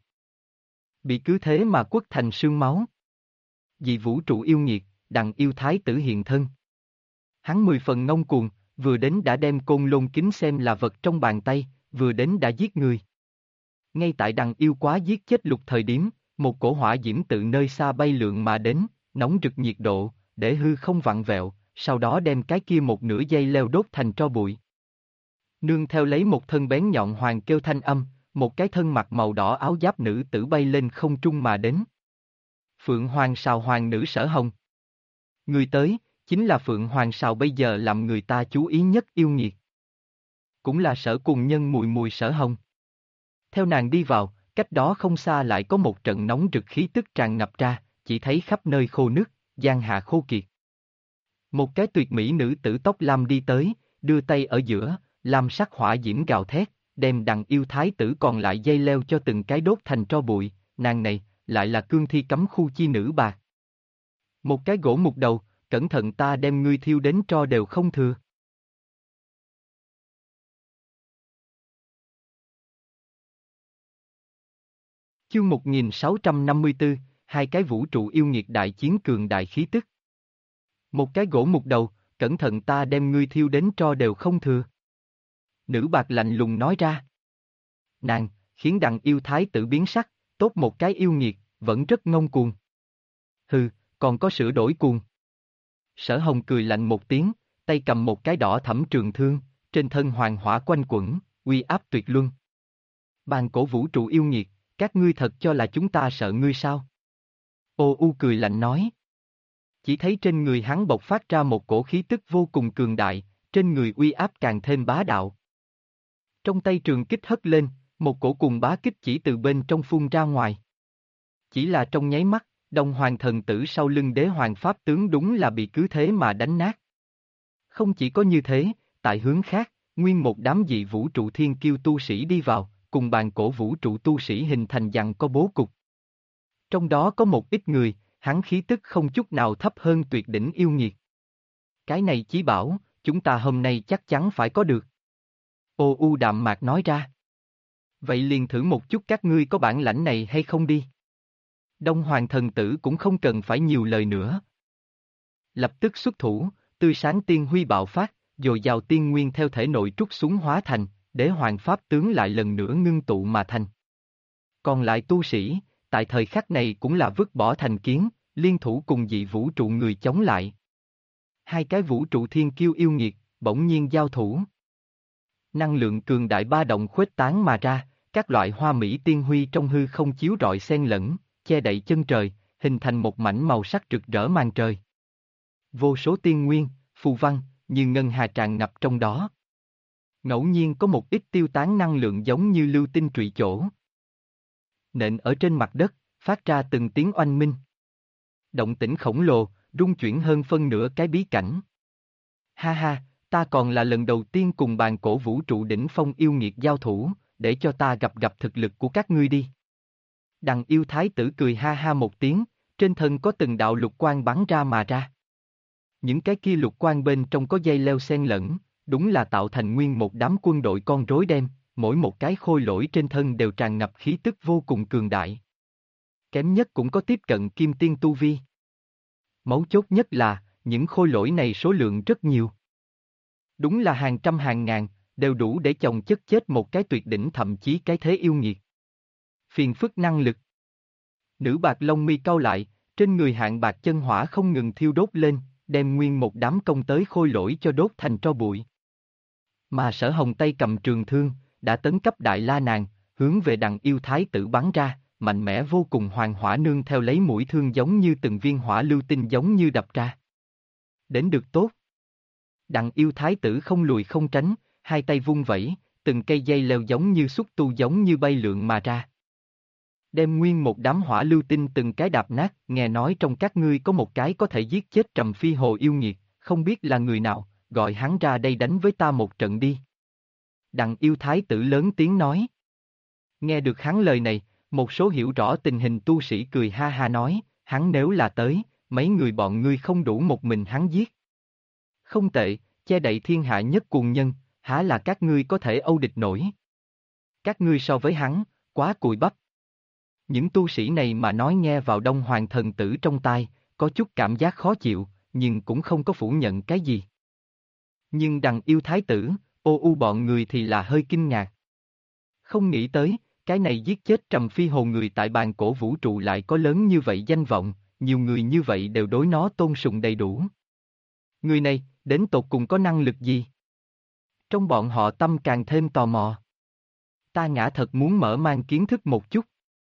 Bị cứ thế mà quất thành sương máu. Dị vũ trụ yêu nghiệt, đặng yêu thái tử hiện thân. Hắn 10 phần ngông cuồng, vừa đến đã đem côn lôn kính xem là vật trong bàn tay, vừa đến đã giết người. Ngay tại đặng yêu quá giết chết Lục Thời điểm, một cổ hỏa diễm từ nơi xa bay lượn mà đến, nóng rực nhiệt độ, để hư không vặn vẹo, sau đó đem cái kia một nửa dây leo đốt thành tro bụi. Nương theo lấy một thân bén nhọn hoàng kêu thanh âm, một cái thân mặc màu đỏ áo giáp nữ tử bay lên không trung mà đến. Phượng Hoàng Sào Hoàng nữ Sở Hồng. Người tới, chính là Phượng Hoàng Sào bây giờ làm người ta chú ý nhất yêu nghiệt. Cũng là Sở Cùng Nhân mùi mùi Sở Hồng. Theo nàng đi vào, cách đó không xa lại có một trận nóng rực khí tức tràn ngập ra, chỉ thấy khắp nơi khô nứt, giang hạ khô kiệt. Một cái tuyệt mỹ nữ tử tóc lam đi tới, đưa tay ở giữa, lam sắc hỏa diễm gào thét, đem đặng yêu thái tử còn lại dây leo cho từng cái đốt thành tro bụi, nàng này, lại là cương thi cấm khu chi nữ bạc. Một cái gỗ mục đầu, cẩn thận ta đem ngươi thiêu đến tro đều không thừa. Chương 1654, hai cái vũ trụ yêu nghiệt đại chiến cường đại khí tức. Một cái gỗ mục đầu, cẩn thận ta đem ngươi thiêu đến tro đều không thừa. Nữ bạc lạnh lùng nói ra. Nàng, khiến đặng yêu thái tử biến sắc, tốt một cái yêu nghiệt, vẫn rất ngông cuồng. Hừ, còn có sửa đổi cuồng. Sở Hồng cười lạnh một tiếng, tay cầm một cái đỏ thẫm trường thương, trên thân hoàng hỏa quanh quẩn, uy áp tuyệt luân. Bàn cổ vũ trụ yêu nghiệt, các ngươi thật cho là chúng ta sợ ngươi sao? Ô U cười lạnh nói. Chỉ thấy trên người hắn bộc phát ra một cổ khí tức vô cùng cường đại, trên người uy áp càng thêm bá đạo. Trong tay trường kích hất lên, một cổ cùng bá kích chỉ từ bên trong phun ra ngoài. Chỉ là trong nháy mắt, Đông Hoàng thần tử sau lưng đế hoàng pháp tướng đúng là bị cứ thế mà đánh nát. Không chỉ có như thế, tại hướng khác, nguyên một đám dị vũ trụ thiên kiêu tu sĩ đi vào, cùng bàn cổ vũ trụ tu sĩ hình thành dặn có bố cục. Trong đó có một ít người, hắn khí tức không chút nào thấp hơn tuyệt đỉnh yêu nghiệt. Cái này chí bảo, chúng ta hôm nay chắc chắn phải có được. Ô U đạm mạc nói ra. Vậy liền thử một chút các ngươi có bản lãnh này hay không đi. Đông Hoàng thần tử cũng không cần phải nhiều lời nữa. Lập tức xuất thủ, tươi sáng tiên huy bạo phát, dồi dào tiên nguyên theo thể nội trút xuống hóa thành, đế hoàng pháp tướng lại lần nữa ngưng tụ mà thành. Còn lại tu sĩ, tại thời khắc này cũng là vứt bỏ thành kiến, liên thủ cùng dị vũ trụ người chống lại. Hai cái vũ trụ thiên kiêu yêu nghiệt, bỗng nhiên giao thủ. Năng lượng cường đại ba động khuếch tán mà ra, các loại hoa mỹ tiên huy trong hư không chiếu rọi xen lẫn, che đậy chân trời, hình thành một mảnh màu sắc rực rỡ màn trời. Vô số tiên nguyên, phù văn, như ngân hà tràn ngập trong đó. Ngẫu nhiên có một ít tiêu tán năng lượng giống như lưu tinh trụy chỗ. Nện ở trên mặt đất, phát ra từng tiếng oanh minh. Động tĩnh khổng lồ, rung chuyển hơn phân nửa cái bí cảnh. Ha ha, ta còn là lần đầu tiên cùng bàn cổ vũ trụ đỉnh phong yêu nghiệt giao thủ, để cho ta gặp thực lực của các ngươi đi. Đằng yêu thái tử cười ha ha một tiếng, trên thân có từng đạo lục quang bắn ra mà ra. Những cái kia lục quang bên trong có dây leo xen lẫn, đúng là tạo thành nguyên một đám quân đội con rối đen, mỗi một cái khôi lỗi trên thân đều tràn ngập khí tức vô cùng cường đại. Kém nhất cũng có tiếp cận kim tiên tu vi. Mấu chốt nhất là, những khôi lỗi này số lượng rất nhiều. Đúng là hàng trăm hàng ngàn, đều đủ để chồng chất chết một cái tuyệt đỉnh thậm chí cái thế yêu nghiệt. Phiền phức năng lực. Nữ bạc lông mi cau lại, trên người hạng bạc chân hỏa không ngừng thiêu đốt lên, đem nguyên một đám công tới khôi lỗi cho đốt thành tro bụi. Mà Sở Hồng tay cầm trường thương, đã tấn cấp Đại La Nàng, hướng về Đằng Yêu Thái tử bắn ra, mạnh mẽ vô cùng, hoàng hỏa nương theo lấy mũi thương giống như từng viên hỏa lưu tinh giống như đập ra. Đến được tốt. Đằng Yêu Thái tử không lùi không tránh, hai tay vung vẩy, từng cây dây leo giống như xúc tu giống như bay lượn mà ra. Đem nguyên một đám hỏa lưu tinh từng cái đạp nát, nghe nói trong các ngươi có một cái có thể giết chết Trầm Phi Hồ yêu nghiệt, không biết là người nào, gọi hắn ra đây đánh với ta một trận đi. Đằng Yêu Thái tử lớn tiếng nói. Nghe được hắn lời này, một số hiểu rõ tình hình tu sĩ cười ha ha nói, hắn nếu là tới, mấy người bọn ngươi không đủ một mình hắn giết. Không tệ, che đậy thiên hạ nhất cuồng nhân, há là các ngươi có thể âu địch nổi. Các ngươi so với hắn, quá cùi bắp. Những tu sĩ này mà nói nghe vào Đông Hoàng thần tử trong tai, có chút cảm giác khó chịu, nhưng cũng không có phủ nhận cái gì. Nhưng Đằng Yêu Thái tử, ô u bọn người thì là hơi kinh ngạc. Không nghĩ tới, cái này giết chết Trầm Phi Hồ người tại bàn cổ vũ trụ lại có lớn như vậy danh vọng, nhiều người như vậy đều đối nó tôn sùng đầy đủ. Người này, đến tột cùng có năng lực gì? Trong bọn họ tâm càng thêm tò mò. Ta ngã thật muốn mở mang kiến thức một chút.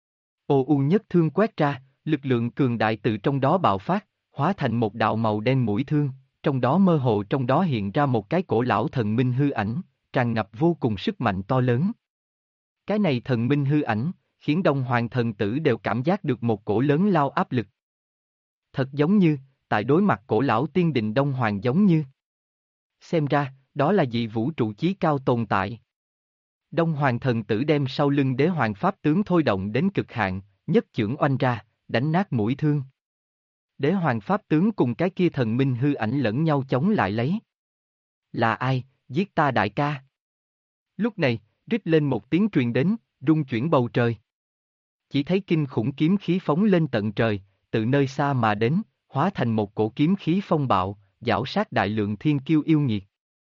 Ô u nhất thương quét ra, lực lượng cường đại từ trong đó bạo phát, hóa thành một đạo màu đen mũi thương, trong đó mơ hồ trong đó hiện ra một cái cổ lão thần minh hư ảnh, tràn ngập vô cùng sức mạnh to lớn. Cái này thần minh hư ảnh, khiến Đông Hoàng thần tử đều cảm giác được một cổ lớn lao áp lực. Thật giống như, tại đối mặt cổ lão tiên đình Đông Hoàng giống như. Xem ra, đó là dị vũ trụ chí cao tồn tại. Đông Hoàng thần tử đem sau lưng đế hoàng pháp tướng thôi động đến cực hạn, nhất chưởng oanh ra, đánh nát mũi thương. Đế hoàng pháp tướng cùng cái kia thần minh hư ảnh lẫn nhau chống lại lấy. Là ai, giết ta đại ca? Lúc này, rít lên một tiếng truyền đến, rung chuyển bầu trời. Chỉ thấy kinh khủng kiếm khí phóng lên tận trời, từ nơi xa mà đến, hóa thành một cổ kiếm khí phong bạo, giảo sát đại lượng thiên kiêu yêu nghiệt.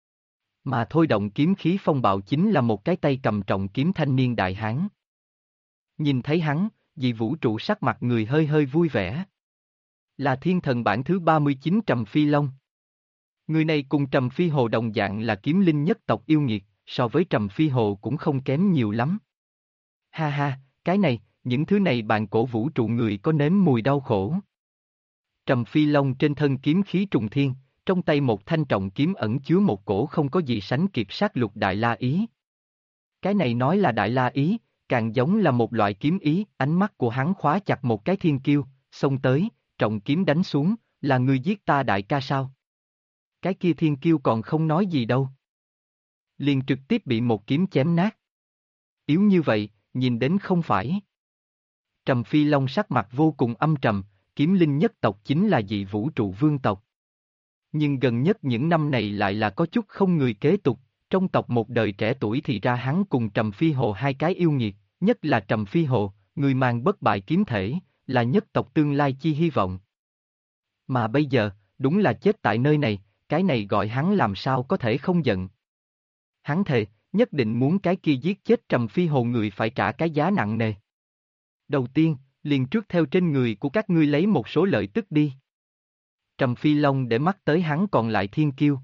Mà thôi động kiếm khí phong bạo chính là một cái tay cầm trọng kiếm thanh niên đại hán. Nhìn thấy hắn, dị vũ trụ sắc mặt người hơi hơi vui vẻ. Là thiên thần bản thứ 39 Trầm Phi Long. Người này cùng Trầm Phi Hồ đồng dạng là kiếm linh nhất tộc yêu nghiệt, so với Trầm Phi Hồ cũng không kém nhiều lắm. Ha ha, cái này, những thứ này bạn cổ vũ trụ người có nếm mùi đau khổ. Trầm Phi Long trên thân kiếm khí trùng thiên, trong tay một thanh trọng kiếm ẩn chứa một cổ không có gì sánh kịp sát lục Đại La Ý. Cái này nói là Đại La Ý, càng giống là một loại kiếm ý, ánh mắt của hắn khóa chặt một cái thiên kiêu, xông tới, trọng kiếm đánh xuống, là người giết ta đại ca sao? Cái kia thiên kiêu còn không nói gì đâu. Liền trực tiếp bị một kiếm chém nát. Yếu như vậy, nhìn đến không phải. Trầm Phi Long sắc mặt vô cùng âm trầm, kiếm linh nhất tộc chính là dị vũ trụ vương tộc. Nhưng gần nhất những năm này lại là có chút không người kế tục, trong tộc một đời trẻ tuổi thì ra hắn cùng Trầm Phi Hồ hai cái yêu nghiệt, nhất là Trầm Phi Hồ, người mang bất bại kiếm thể, là nhất tộc tương lai chi hy vọng. Mà bây giờ, đúng là chết tại nơi này, cái này gọi hắn làm sao có thể không giận. Hắn thề, nhất định muốn cái kia giết chết Trầm Phi Hồ người phải trả cái giá nặng nề. Đầu tiên, liền trước theo trên người của các ngươi lấy một số lợi tức đi. Trầm Phi Long để mắt tới hắn còn lại thiên kiêu.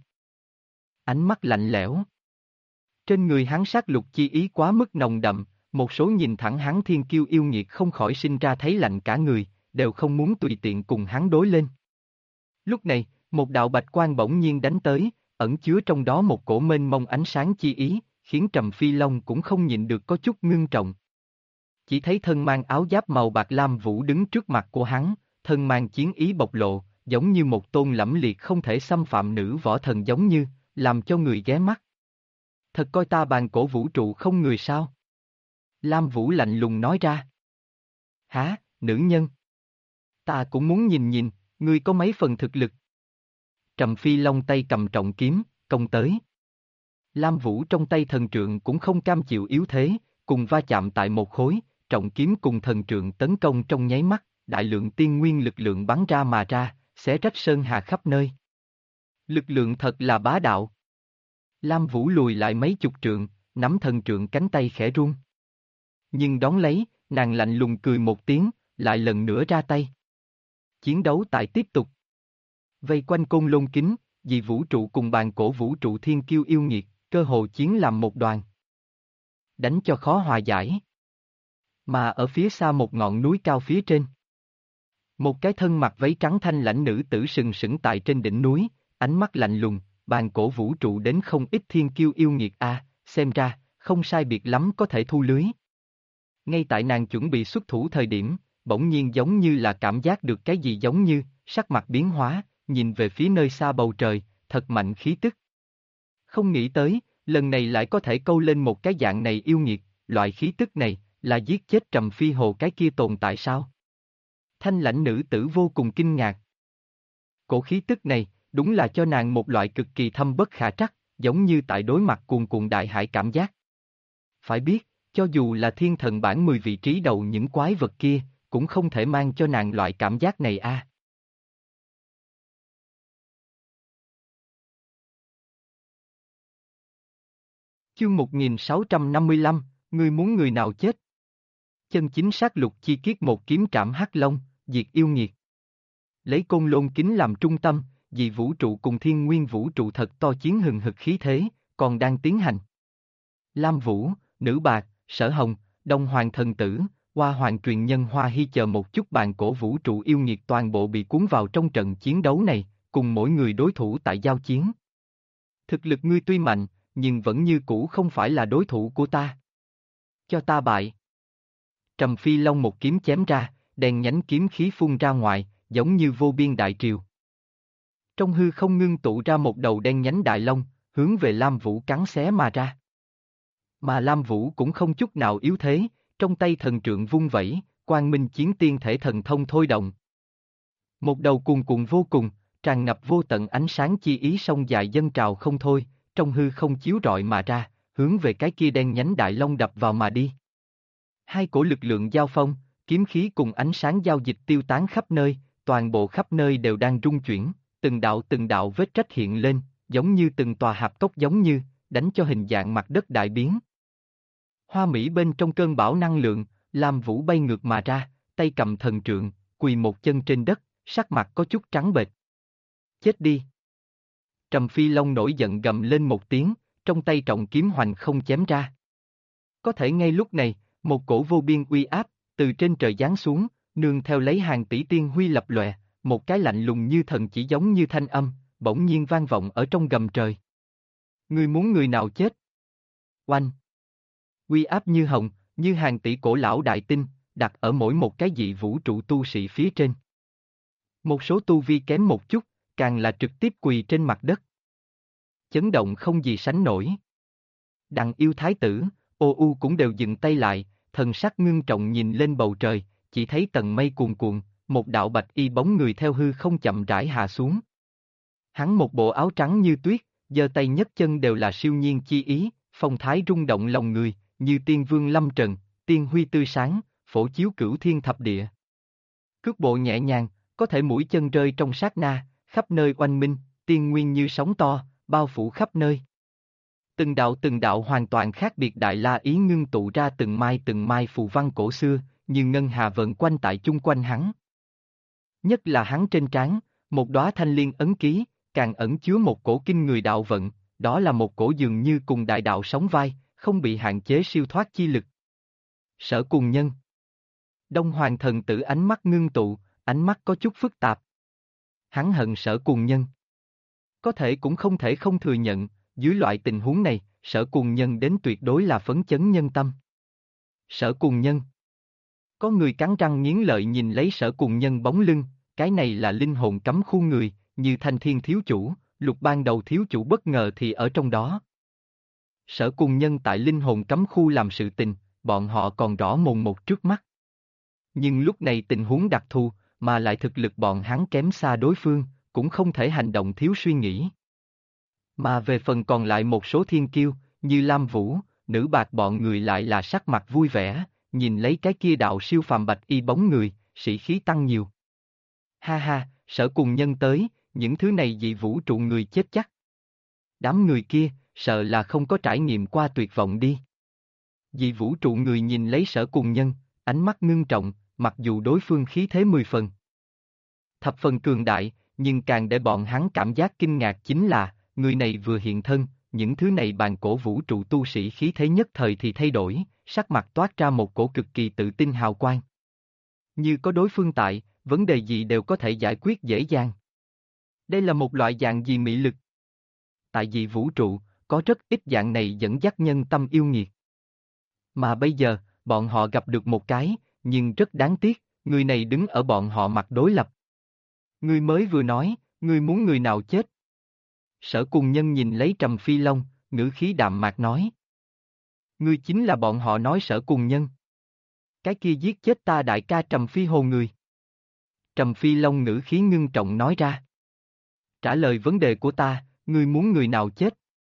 Ánh mắt lạnh lẽo. Trên người hắn sát lục chi ý quá mức nồng đậm, một số nhìn thẳng hắn thiên kiêu yêu nghiệt không khỏi sinh ra thấy lạnh cả người, đều không muốn tùy tiện cùng hắn đối lên. Lúc này, một đạo bạch quang bỗng nhiên đánh tới, ẩn chứa trong đó một cổ mênh mông ánh sáng chi ý, khiến Trầm Phi Long cũng không nhịn được có chút ngưng trọng. Chỉ thấy thân mang áo giáp màu bạc lam vũ đứng trước mặt của hắn, thân mang chiến ý bộc lộ, giống như một tôn lẫm liệt không thể xâm phạm nữ võ thần giống như, làm cho người ghé mắt. Thật coi ta bàn cổ vũ trụ không người sao? Lam Vũ lạnh lùng nói ra. Hả, nữ nhân? Ta cũng muốn nhìn nhìn, ngươi có mấy phần thực lực. Trầm Phi Long tay cầm trọng kiếm, công tới. Lam Vũ trong tay thần trượng cũng không cam chịu yếu thế, cùng va chạm tại một khối, trọng kiếm cùng thần trượng tấn công trong nháy mắt, đại lượng tiên nguyên lực lượng bắn ra mà ra, xé rách sơn hà khắp nơi. Lực lượng thật là bá đạo. Lam Vũ lùi lại mấy chục trượng, nắm thần trượng cánh tay khẽ run. Nhưng đón lấy, nàng lạnh lùng cười một tiếng, lại lần nữa ra tay. Chiến đấu tại tiếp tục. Vây quanh côn lôn kính, dị vũ trụ cùng bàn cổ vũ trụ thiên kiêu yêu nghiệt, cơ hồ chiến làm một đoàn. Đánh cho khó hòa giải. Mà ở phía xa một ngọn núi cao phía trên. Một cái thân mặc váy trắng thanh lãnh nữ tử sừng sững tại trên đỉnh núi, ánh mắt lạnh lùng, bàn cổ vũ trụ đến không ít thiên kiêu yêu nghiệt xem ra, không sai biệt lắm có thể thu lưới. Ngay tại nàng chuẩn bị xuất thủ thời điểm, bỗng nhiên giống như là cảm giác được cái gì giống như, sắc mặt biến hóa, nhìn về phía nơi xa bầu trời, thật mạnh khí tức. Không nghĩ tới, lần này lại có thể câu lên một cái dạng này yêu nghiệt, loại khí tức này, là giết chết Trầm Phi Hồ cái kia tồn tại sao? Thanh lãnh nữ tử vô cùng kinh ngạc. Cổ khí tức này, đúng là cho nàng một loại cực kỳ thâm bất khả trắc, giống như tại đối mặt cuồn cuộn đại hải cảm giác. Phải biết, cho dù là thiên thần bảng 10 vị trí đầu những quái vật kia, cũng không thể mang cho nàng loại cảm giác này Chương 1655, ngươi muốn người nào chết? Chân chính sát lục chi kiết một kiếm trảm hắc long, diệt yêu nghiệt. Lấy côn lôn kính làm trung tâm, dị vũ trụ cùng thiên nguyên vũ trụ thật to chiến hừng hực khí thế, còn đang tiến hành. Lam Vũ, Nữ Bạc, Sở Hồng, Đông Hoàng Thần Tử, Hoa Hoàng truyền nhân Hoa Hy chờ một chút bàn cổ vũ trụ yêu nghiệt toàn bộ bị cuốn vào trong trận chiến đấu này, cùng mỗi người đối thủ tại giao chiến. Thực lực ngươi tuy mạnh, nhưng vẫn như cũ không phải là đối thủ của ta. Cho ta bại. Trầm Phi Long một kiếm chém ra, đèn nhánh kiếm khí phun ra ngoài, giống như vô biên đại triều. Trong hư không ngưng tụ ra một đầu đen nhánh đại long, hướng về Lam Vũ cắn xé mà ra. Mà Lam Vũ cũng không chút nào yếu thế, trong tay thần trượng vung vẩy, quang minh chiến tiên thể thần thông thôi động. Một đầu cuồn cuộn vô cùng, tràn ngập vô tận ánh sáng chi ý sông dài dâng trào không thôi, trong hư không chiếu rọi mà ra, hướng về cái kia đen nhánh đại long đập vào mà đi. Hai cổ lực lượng giao phong, kiếm khí cùng ánh sáng giao dịch tiêu tán khắp nơi, toàn bộ khắp nơi đều đang rung chuyển, từng đạo vết rách hiện lên, giống như từng tòa hạp cốc giống như, đánh cho hình dạng mặt đất đại biến. Hoa Mỹ bên trong cơn bão năng lượng, Lam Vũ bay ngược mà ra, tay cầm thần trượng, quỳ một chân trên đất, sắc mặt có chút trắng bệch. Chết đi! Trầm Phi Long nổi giận gầm lên một tiếng, trong tay trọng kiếm hoành không chém ra. Có thể ngay lúc này, một cổ vô biên uy áp, từ trên trời giáng xuống, nương theo lấy hàng tỷ tiên huy lập lòe, một cái lạnh lùng như thần chỉ giống như thanh âm, bỗng nhiên vang vọng ở trong gầm trời. Ngươi muốn người nào chết? Oanh! Uy áp như hồng, như hàng tỷ cổ lão đại tinh, đặt ở mỗi một cái dị vũ trụ tu sĩ phía trên. Một số tu vi kém một chút, càng là trực tiếp quỳ trên mặt đất. Chấn động không gì sánh nổi. Đặng yêu thái tử, ô u cũng đều dừng tay lại, thần sắc ngưng trọng nhìn lên bầu trời, chỉ thấy tầng mây cuồn cuộn, một đạo bạch y bóng người theo hư không chậm rãi hạ xuống. Hắn một bộ áo trắng như tuyết, giơ tay nhấc chân đều là siêu nhiên chi ý, phong thái rung động lòng người, như tiên vương lâm trần, tiên huy tươi sáng, phổ chiếu cửu thiên thập địa. Cước bộ nhẹ nhàng, có thể mũi chân rơi trong sát na, khắp nơi oanh minh, tiên nguyên như sóng to, bao phủ khắp nơi. Từng đạo hoàn toàn khác biệt đại la ý ngưng tụ ra từng mai phù văn cổ xưa, như ngân hà vần quanh tại chung quanh hắn. Nhất là hắn trên trán, một đóa thanh liên ấn ký, càng ẩn chứa một cổ kinh người đạo vận, đó là một cổ dường như cùng đại đạo sóng vai, không bị hạn chế siêu thoát chi lực. Sở Cùng Nhân. Đông Hoàng Thần Tử ánh mắt ngưng tụ, ánh mắt có chút phức tạp. Hắn hận Sở Cùng Nhân. Có thể cũng không thể không thừa nhận, dưới loại tình huống này, Sở Cùng Nhân đến tuyệt đối là phấn chấn nhân tâm. Sở Cùng Nhân. Có người cắn răng nghiến lợi nhìn lấy Sở Cùng Nhân bóng lưng, cái này là linh hồn cấm khu người, như Thanh Thiên thiếu chủ, Lục ban đầu thiếu chủ bất ngờ thì ở trong đó. Sở Cùng Nhân tại linh hồn cấm khu làm sự tình, bọn họ còn rõ mồn một trước mắt. Nhưng lúc này tình huống đặc thù, mà lại thực lực bọn hắn kém xa đối phương, cũng không thể hành động thiếu suy nghĩ. Mà về phần còn lại một số thiên kiêu, như Lam Vũ, Nữ Bạc bọn người lại là sắc mặt vui vẻ, nhìn lấy cái kia đạo siêu phàm bạch y bóng người, sĩ khí tăng nhiều. Ha ha, Sở Cùng Nhân tới, những thứ này dị vũ trụ người chết chắc. Đám người kia, sợ là không có trải nghiệm qua tuyệt vọng đi. Dị vũ trụ người nhìn lấy Sở Cùng Nhân, ánh mắt ngưng trọng, mặc dù đối phương khí thế 10 phần. Thập phần cường đại, nhưng càng để bọn hắn cảm giác kinh ngạc chính là, người này vừa hiện thân, những thứ này bàn cổ vũ trụ tu sĩ khí thế nhất thời thì thay đổi, sắc mặt toát ra một cổ cực kỳ tự tin hào quang. Như có đối phương tại, vấn đề gì đều có thể giải quyết dễ dàng. Đây là một loại dạng gì mị lực? Tại vì vũ trụ, có rất ít dạng này dẫn dắt nhân tâm yêu nghiệt. Mà bây giờ, bọn họ gặp được một cái, nhưng rất đáng tiếc, người này đứng ở bọn họ mặt đối lập. Ngươi mới vừa nói, ngươi muốn người nào chết? Sở Cùng Nhân nhìn lấy Trầm Phi Long, ngữ khí đạm mạc nói. Ngươi chính là bọn họ nói Sở Cùng Nhân. Cái kia giết chết ta đại ca Trầm Phi Hồ người. Trầm Phi Long ngữ khí ngưng trọng nói ra. Trả lời vấn đề của ta, ngươi muốn người nào chết?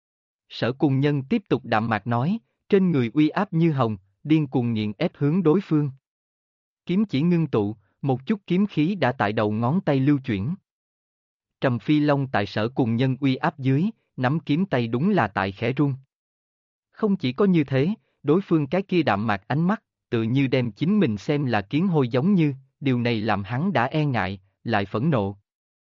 Sở Cùng Nhân tiếp tục đạm mạc nói, trên người uy áp như hồng, điên cuồng nghiền ép hướng đối phương. Kiếm chỉ ngưng tụ, một chút kiếm khí đã tại đầu ngón tay lưu chuyển. Trầm Phi Long tại Sở Cùng Nhân uy áp dưới, nắm kiếm tay đúng là tại khẽ run. Không chỉ có như thế, đối phương cái kia đạm mạc ánh mắt, tự như đem chính mình xem là kiến hôi giống như, điều này làm hắn đã e ngại, lại phẫn nộ.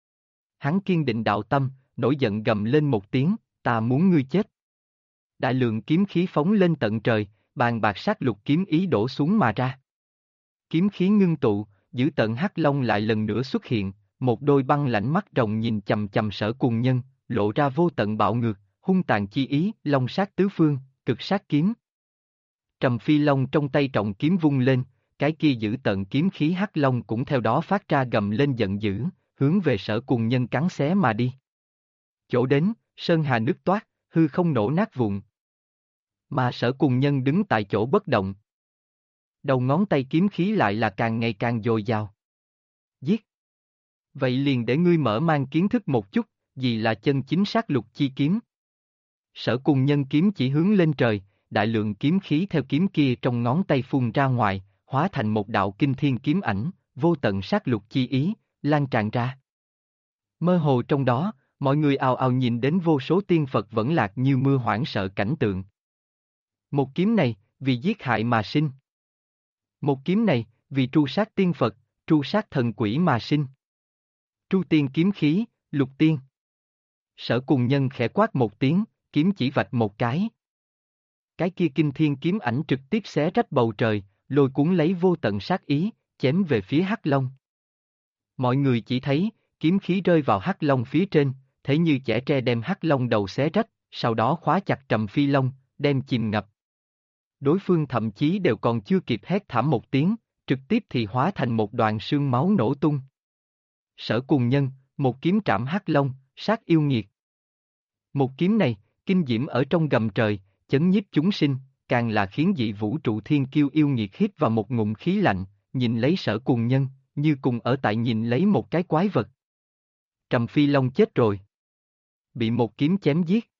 Hắn kiên định đạo tâm, nổi giận gầm lên một tiếng, ta muốn ngươi chết. Đại lượng kiếm khí phóng lên tận trời, bàn bạc sát lục kiếm ý đổ xuống mà ra. Kiếm khí ngưng tụ, giữ tận hắc long lại lần nữa xuất hiện, một đôi băng lãnh mắt rồng nhìn chầm chầm Sở Cùng Nhân, lộ ra vô tận bạo ngược, hung tàn chi ý, long sát tứ phương, cực sát kiếm. Trầm Phi Long trong tay trọng kiếm vung lên, cái kia giữ tận kiếm khí hắc long cũng theo đó phát ra gầm lên giận dữ, hướng về Sở Cùng Nhân cắn xé mà đi. Chỗ đến, sơn hà nứt toát, hư không nổ nát vụn. Mà Sở Cùng Nhân đứng tại chỗ bất động. Đầu ngón tay kiếm khí lại là càng ngày càng dồi dào. Giết! Vậy liền để ngươi mở mang kiến thức một chút, gì là chân chính sát lục chi kiếm. Sở Cùng Nhân kiếm chỉ hướng lên trời, đại lượng kiếm khí theo kiếm kia trong ngón tay phun ra ngoài, hóa thành một đạo kinh thiên kiếm ảnh, vô tận sát lục chi ý, lan tràn ra. Mơ hồ trong đó, mọi người ào ào nhìn đến vô số tiên Phật vẫn lạc như mưa hoảng sợ cảnh tượng. Một kiếm này, vì giết hại mà sinh. Một kiếm này, vì tru sát tiên Phật, tru sát thần quỷ mà sinh. Tru tiên kiếm khí, lục tiên. Sở Cùng Nhân khẽ quát một tiếng, kiếm chỉ vạch một cái. Cái kia kinh thiên kiếm ảnh trực tiếp xé rách bầu trời, lôi cuốn lấy vô tận sát ý, chém về phía Hắc Long. Mọi người chỉ thấy, kiếm khí rơi vào Hắc Long phía trên, thấy như chẻ tre đem Hắc Long đầu xé rách, sau đó khóa chặt Trầm Phi Long, đem chìm ngập. Đối phương thậm chí đều còn chưa kịp hét thảm một tiếng, trực tiếp thì hóa thành một đoàn sương máu nổ tung. Sở Cùng Nhân, một kiếm trảm Hắc Long, sát yêu nghiệt. Một kiếm này, kinh diễm ở trong gầm trời, chấn nhiếp chúng sinh, càng là khiến dị vũ trụ thiên kiêu yêu nghiệt hít vào một ngụm khí lạnh, nhìn lấy Sở Cùng Nhân, như cùng ở tại nhìn lấy một cái quái vật. Trầm Phi Long chết rồi. Bị một kiếm chém giết.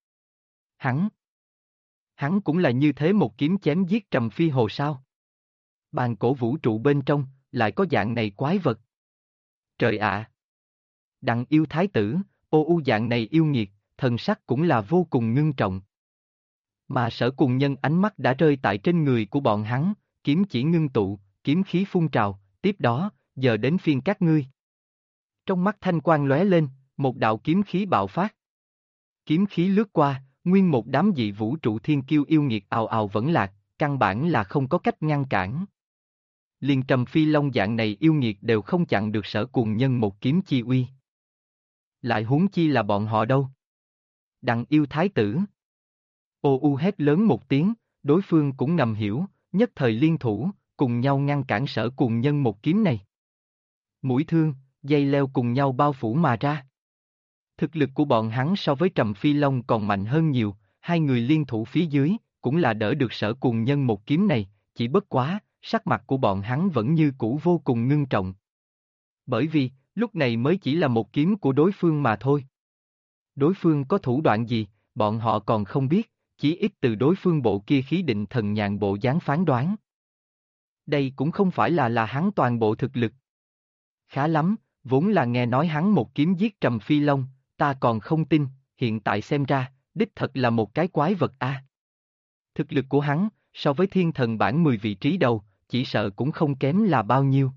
Hắn cũng là như thế một kiếm chém giết Trầm Phi Hồ sao? Bàn cổ vũ trụ bên trong, lại có dạng này quái vật. Trời ạ! Đặng yêu thái tử, ô u dạng này yêu nghiệt, thần sắc cũng là vô cùng ngưng trọng. Mà Sở Cùng Nhân ánh mắt đã rơi tại trên người của bọn hắn, kiếm chỉ ngưng tụ, kiếm khí phun trào, tiếp đó, giờ đến phiên các ngươi. Trong mắt thanh quang lóe lên, một đạo kiếm khí bạo phát. Kiếm khí lướt qua, nguyên một đám dị vũ trụ thiên kiêu yêu nghiệt ào ào vẫn lạc, căn bản là không có cách ngăn cản. Liền Trầm Phi Long dạng này yêu nghiệt đều không chặn được Sở Cùng Nhân một kiếm chi uy. Lại huống chi là bọn họ đâu. Đặng yêu thái tử. Ô u hét lớn một tiếng, đối phương cũng ngầm hiểu, nhất thời liên thủ, cùng nhau ngăn cản Sở Cùng Nhân một kiếm này. Mũi thương, dây leo cùng nhau bao phủ mà ra. Thực lực của bọn hắn so với Trầm Phi Long còn mạnh hơn nhiều, hai người liên thủ phía dưới, cũng là đỡ được Sở Cùng Nhân một kiếm này, chỉ bất quá, sắc mặt của bọn hắn vẫn như cũ vô cùng ngưng trọng. Bởi vì, lúc này mới chỉ là một kiếm của đối phương mà thôi. Đối phương có thủ đoạn gì, bọn họ còn không biết, chỉ ít từ đối phương bộ kia khí định thần nhàn bộ dáng phán đoán. Đây cũng không phải là hắn toàn bộ thực lực. Khá lắm, vốn là nghe nói hắn một kiếm giết Trầm Phi Long, ta còn không tin, hiện tại xem ra, đích thật là một cái quái vật a. Thực lực của hắn, so với thiên thần bảng 10 vị trí đầu, chỉ sợ cũng không kém là bao nhiêu.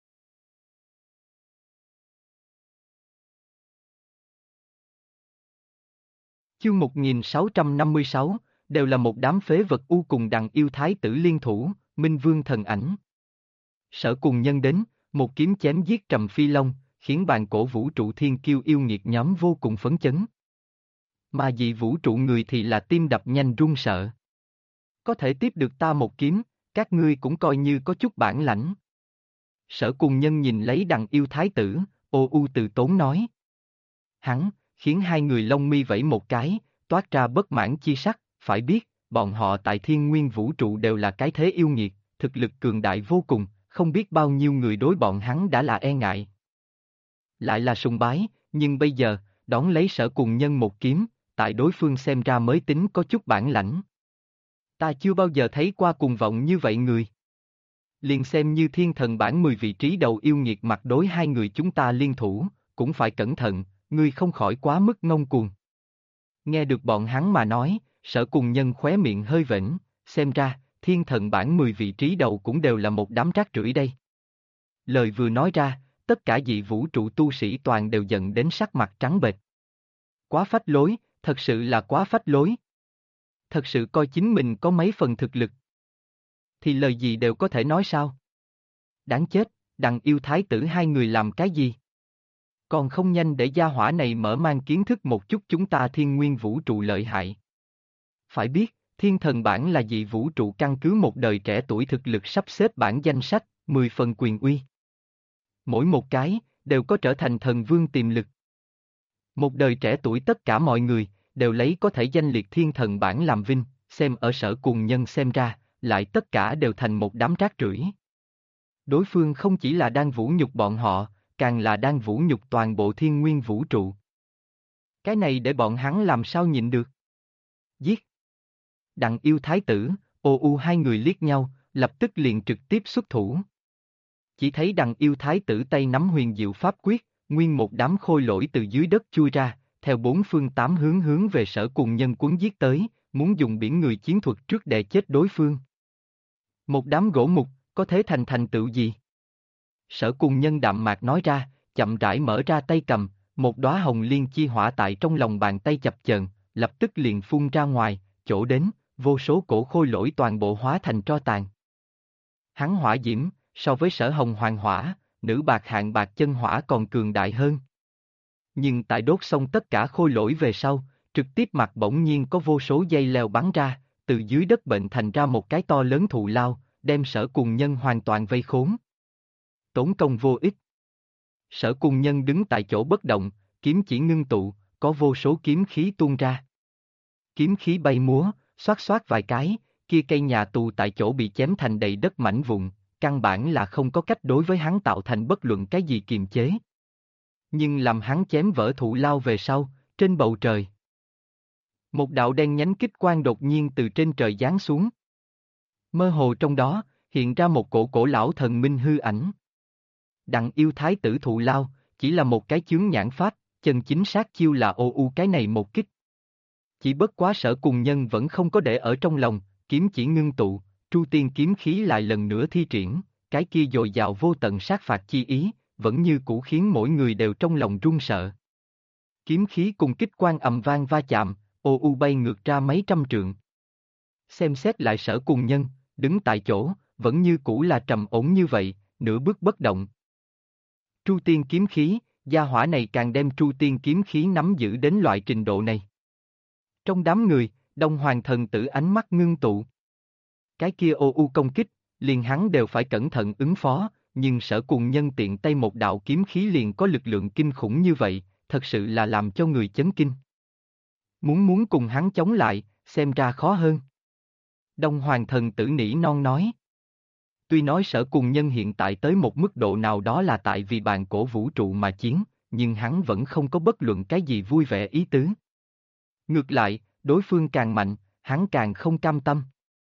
Chương 1656, đều là một đám phế vật u cùng đằng yêu thái tử liên thủ, Minh Vương thần ảnh. Sở cùng nhân đến, một kiếm chém giết Trầm Phi Long, khiến bàn cổ vũ trụ thiên kiêu yêu nghiệt nhóm vô cùng phấn chấn. Mà dị vũ trụ người thì là tim đập nhanh run sợ. Có thể tiếp được ta một kiếm, các ngươi cũng coi như có chút bản lãnh. Sở cùng nhân nhìn lấy đằng yêu thái tử, ô u từ tốn nói. Hắn, khiến hai người lông mi vẫy một cái, toát ra bất mãn chi sắc, phải biết, bọn họ tại thiên nguyên vũ trụ đều là cái thế yêu nghiệt, thực lực cường đại vô cùng, không biết bao nhiêu người đối bọn hắn đã là e ngại. Lại là sùng bái, nhưng bây giờ, đón lấy sở cùng nhân một kiếm, tại đối phương xem ra mới tính có chút bản lãnh. Ta chưa bao giờ thấy qua cuồng vọng như vậy người. Liền xem như thiên thần bảng 10 vị trí đầu yêu nghiệt mặt đối hai người chúng ta liên thủ, cũng phải cẩn thận, ngươi không khỏi quá mức ngông cuồng. Nghe được bọn hắn mà nói, sở cùng nhân khóe miệng hơi vểnh, xem ra, thiên thần bảng 10 vị trí đầu cũng đều là một đám rác rưởi đây. Lời vừa nói ra, tất cả dị vũ trụ tu sĩ toàn đều giận đến sắc mặt trắng bệch. Quá phách lối, thật sự là quá phách lối. Thật sự coi chính mình có mấy phần thực lực. Thì lời gì đều có thể nói sao? Đáng chết, đằng yêu thái tử hai người làm cái gì? Còn không nhanh để gia hỏa này mở mang kiến thức một chút chúng ta thiên nguyên vũ trụ lợi hại. Phải biết, thiên thần bảng là dị vũ trụ căn cứ một đời trẻ tuổi thực lực sắp xếp bảng danh sách, 10 phần quyền uy. Mỗi một cái, đều có trở thành thần vương tiềm lực. Một đời trẻ tuổi tất cả mọi người, đều lấy có thể danh liệt thiên thần bảng làm vinh, xem ở sở cùng nhân xem ra, lại tất cả đều thành một đám rác rưởi. Đối phương không chỉ là đang vũ nhục bọn họ, càng là đang vũ nhục toàn bộ thiên nguyên vũ trụ. Cái này để bọn hắn làm sao nhịn được? Giết! Đặng yêu thái tử, ô u hai người liếc nhau, lập tức liền trực tiếp xuất thủ. Chỉ thấy đặng yêu thái tử tay nắm huyền diệu pháp quyết, nguyên một đám khôi lỗi từ dưới đất chui ra, theo bốn phương tám hướng hướng về sở cùng nhân cuốn giết tới, muốn dùng biển người chiến thuật trước đè chết đối phương. Một đám gỗ mục, có thế thành tựu gì? Sở cùng nhân đạm mạc nói ra, chậm rãi mở ra tay cầm, một đóa hồng liên chi hỏa tại trong lòng bàn tay chập chờn, lập tức liền phun ra ngoài, chỗ đến, vô số cổ khôi lỗi toàn bộ hóa thành tro tàn. Hắn hỏa diễm, so với sở hồng hoàng hỏa, nữ bạc hạng bạc chân hỏa còn cường đại hơn. Nhưng tại đốt xong tất cả khôi lỗi về sau, trực tiếp mặt bỗng nhiên có vô số dây leo bắn ra, từ dưới đất bệnh thành ra một cái to lớn thụ lao, đem sở cùng nhân hoàn toàn vây khốn. Tốn công vô ích. Sở cùng nhân đứng tại chỗ bất động, kiếm chỉ ngưng tụ, có vô số kiếm khí tuôn ra. Kiếm khí bay múa, xoát xoát vài cái, kia cây nhà tù tại chỗ bị chém thành đầy đất mảnh vụn, căn bản là không có cách đối với hắn tạo thành bất luận cái gì kiềm chế. Nhưng làm hắn chém vỡ thụ lao về sau, trên bầu trời. Một đạo đen nhánh kích quang đột nhiên từ trên trời giáng xuống. Mơ hồ trong đó, hiện ra một cổ lão thần minh hư ảnh. Đặng yêu thái tử thụ lao, chỉ là một cái chướng nhãn pháp, chân chính sát chiêu là ô u cái này một kích. Chỉ bất quá sở cùng nhân vẫn không có để ở trong lòng, kiếm chỉ ngưng tụ, tru tiên kiếm khí lại lần nữa thi triển, cái kia dồi dào vô tận sát phạt chi ý, vẫn như cũ khiến mỗi người đều trong lòng run sợ. Kiếm khí cùng kích quang ầm vang va chạm, ô u bay ngược ra mấy trăm trượng. Xem xét lại sở cùng nhân, đứng tại chỗ, vẫn như cũ là trầm ổn như vậy, nửa bước bất động. Tru tiên kiếm khí, gia hỏa này càng đem tru tiên kiếm khí nắm giữ đến loại trình độ này. Trong đám người, Đông Hoàng thần tử ánh mắt ngưng tụ. Cái kia ô u công kích, liền hắn đều phải cẩn thận ứng phó, nhưng sở cùng nhân tiện tay một đạo kiếm khí liền có lực lượng kinh khủng như vậy, thật sự là làm cho người chấn kinh. Muốn cùng hắn chống lại, xem ra khó hơn. Đông Hoàng thần tử nỉ non nói. Tuy nói sở cùng nhân hiện tại tới một mức độ nào đó là tại vì bàn cổ vũ trụ mà chiến, nhưng hắn vẫn không có bất luận cái gì vui vẻ ý tứ. Ngược lại, đối phương càng mạnh, hắn càng không cam tâm.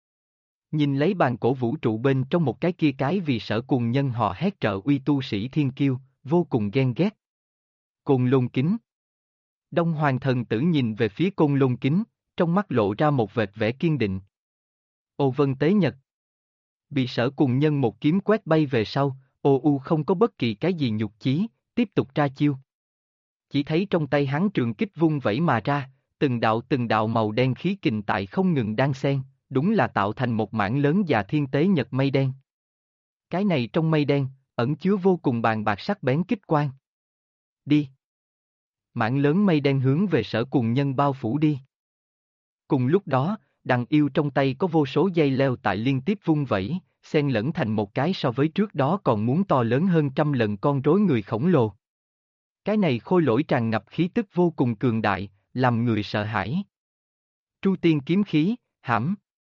Nhìn lấy bàn cổ vũ trụ bên trong một cái kia cái vì sở cùng nhân họ hét trợ uy tu sĩ thiên kiêu, vô cùng ghen ghét. Côn Lôn kính. Đông Hoàng thần tử nhìn về phía Côn Lôn Kính, trong mắt lộ ra một vệt vẻ kiên định. Ô Vân Tế Nhật. Bị Sở Cùng Nhân một kiếm quét bay về sau, Ô U không có bất kỳ cái gì nhục chí, tiếp tục ra chiêu. Chỉ thấy trong tay hắn trường kích vung vẩy mà ra, từng đạo màu đen khí kình tại không ngừng đan xen, đúng là tạo thành một mảng lớn và thiên tế nhật mây đen. Cái này trong mây đen, ẩn chứa vô cùng bàn bạc sắc bén kích quang. Đi! Mảng lớn mây đen hướng về Sở Cùng Nhân bao phủ đi. Cùng lúc đó, đằng yêu trong tay có vô số dây leo tại liên tiếp vung vẩy, xen lẫn thành một cái so với trước đó còn muốn to lớn hơn 100 lần con rối người khổng lồ. Cái này khôi lỗi tràn ngập khí tức vô cùng cường đại, làm người sợ hãi. Tru Tiên kiếm khí, hãm.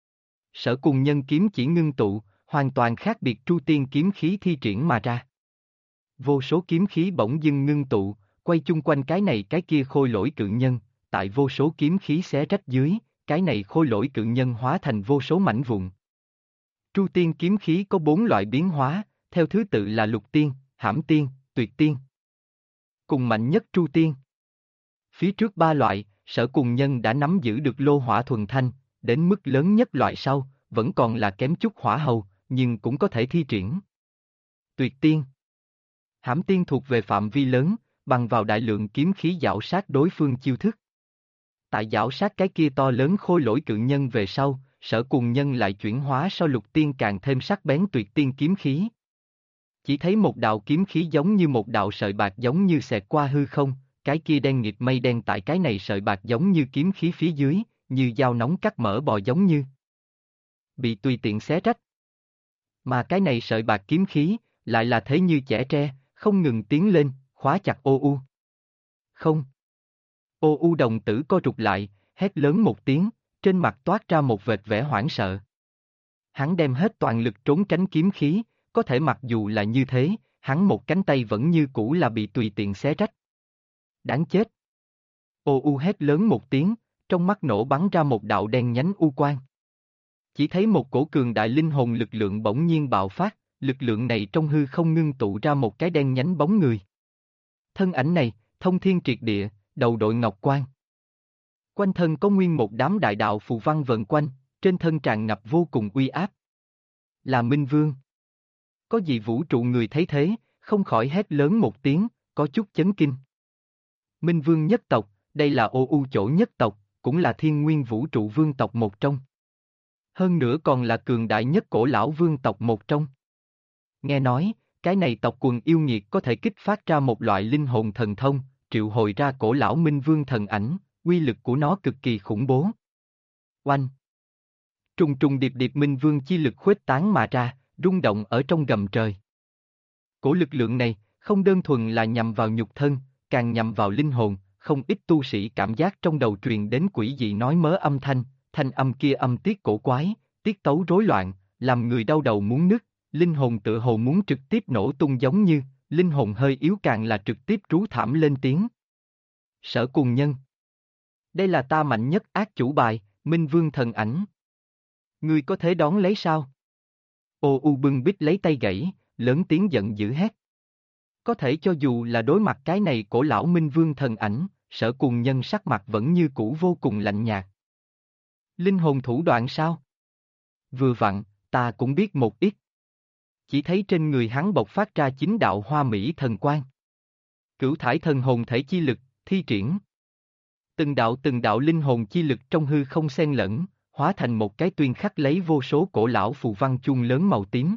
Sở Cùng Nhân kiếm chỉ ngưng tụ, hoàn toàn khác biệt Tru Tiên kiếm khí thi triển mà ra. Vô số kiếm khí bỗng dưng ngưng tụ, quay chung quanh cái này cái kia khôi lỗi cự nhân, tại vô số kiếm khí xé rách dưới, cái này khôi lỗi cự nhân hóa thành vô số mảnh vụn. Tru Tiên kiếm khí có 4 loại biến hóa, theo thứ tự là Lục Tiên, Hãm Tiên, Tuyệt Tiên. Cùng mạnh nhất Tru Tiên. Phía trước 3 loại, Sở Cùng Nhân đã nắm giữ được lô hỏa thuần thanh, đến mức lớn nhất loại sau, vẫn còn là kém chút hỏa hầu, nhưng cũng có thể thi triển. Tuyệt Tiên. Hãm Tiên thuộc về phạm vi lớn, bằng vào đại lượng kiếm khí giảo sát đối phương chiêu thức. Tại giảo sát cái kia to lớn khôi lỗi cự nhân về sau, Sở Cùng Nhân lại chuyển hóa sau Lục Tiên càng thêm sắc bén Tuyệt Tiên kiếm khí. Chỉ thấy một đạo kiếm khí giống như một đạo sợi bạc giống như xẹt qua hư không, cái kia đen nghịt mây đen tại cái này sợi bạc giống như kiếm khí phía dưới, như dao nóng cắt mỡ bò giống như bị tùy tiện xé rách. Mà cái này sợi bạc kiếm khí, lại là thế như chẻ tre, không ngừng tiến lên, khóa chặt Ô U. Không. Ô U đồng tử co rụt lại, hét lớn một tiếng, trên mặt toát ra một vệt vẻ hoảng sợ. Hắn đem hết toàn lực trốn tránh kiếm khí, có thể mặc dù là như thế, hắn một cánh tay vẫn như cũ là bị tùy tiện xé rách. Đáng chết. Ô U hét lớn một tiếng, trong mắt nổ bắn ra một đạo đen nhánh u quang. Chỉ thấy một cổ cường đại linh hồn lực lượng bỗng nhiên bạo phát, lực lượng này trong hư không ngưng tụ ra một cái đen nhánh bóng người. Thân ảnh này, thông thiên triệt địa, đầu đội ngọc quan. Quanh thân có nguyên một đám đại đạo phù văn vần quanh, trên thân tràn ngập vô cùng uy áp. Là Minh Vương. Có gì vũ trụ người thấy thế, không khỏi hét lớn một tiếng, có chút chấn kinh. Minh Vương nhất tộc, đây là Ô U chỗ nhất tộc, cũng là thiên nguyên vũ trụ vương tộc một trong. Hơn nữa còn là cường đại nhất cổ lão vương tộc một trong. Nghe nói, cái này tộc quần yêu nghiệt có thể kích phát ra một loại linh hồn thần thông, triệu hồi ra cổ lão Minh Vương thần ảnh, uy lực của nó cực kỳ khủng bố. Oanh! Trùng trùng điệp điệp Minh Vương chi lực khuếch tán mà ra, rung động ở trong gầm trời. Cổ lực lượng này, không đơn thuần là nhằm vào nhục thân, càng nhằm vào linh hồn, không ít tu sĩ cảm giác trong đầu truyền đến quỷ dị nói mớ âm thanh, thanh âm kia âm tiết cổ quái, tiết tấu rối loạn, làm người đau đầu muốn nứt, linh hồn tựa hồ muốn trực tiếp nổ tung giống như, linh hồn hơi yếu càng là trực tiếp rú thảm lên tiếng. Sở Cùng Nhân. Đây là ta mạnh nhất ác chủ bài, Minh Vương thần ảnh. Ngươi có thể đón lấy sao? Ô U bưng bít lấy tay gãy, lớn tiếng giận dữ hét. Có thể cho dù là đối mặt cái này cổ lão Minh Vương thần ảnh, Sở Cùng Nhân sắc mặt vẫn như cũ vô cùng lạnh nhạt. Linh hồn thủ đoạn sao? Vừa vặn, ta cũng biết một ít. Chỉ thấy trên người hắn bộc phát ra 9 đạo hoa mỹ thần quang. Cửu thải thần hồn thể chi lực, thi triển. Từng đạo linh hồn chi lực trong hư không xen lẫn, hóa thành một cái tuyên khắc lấy vô số cổ lão phù văn chuông lớn màu tím.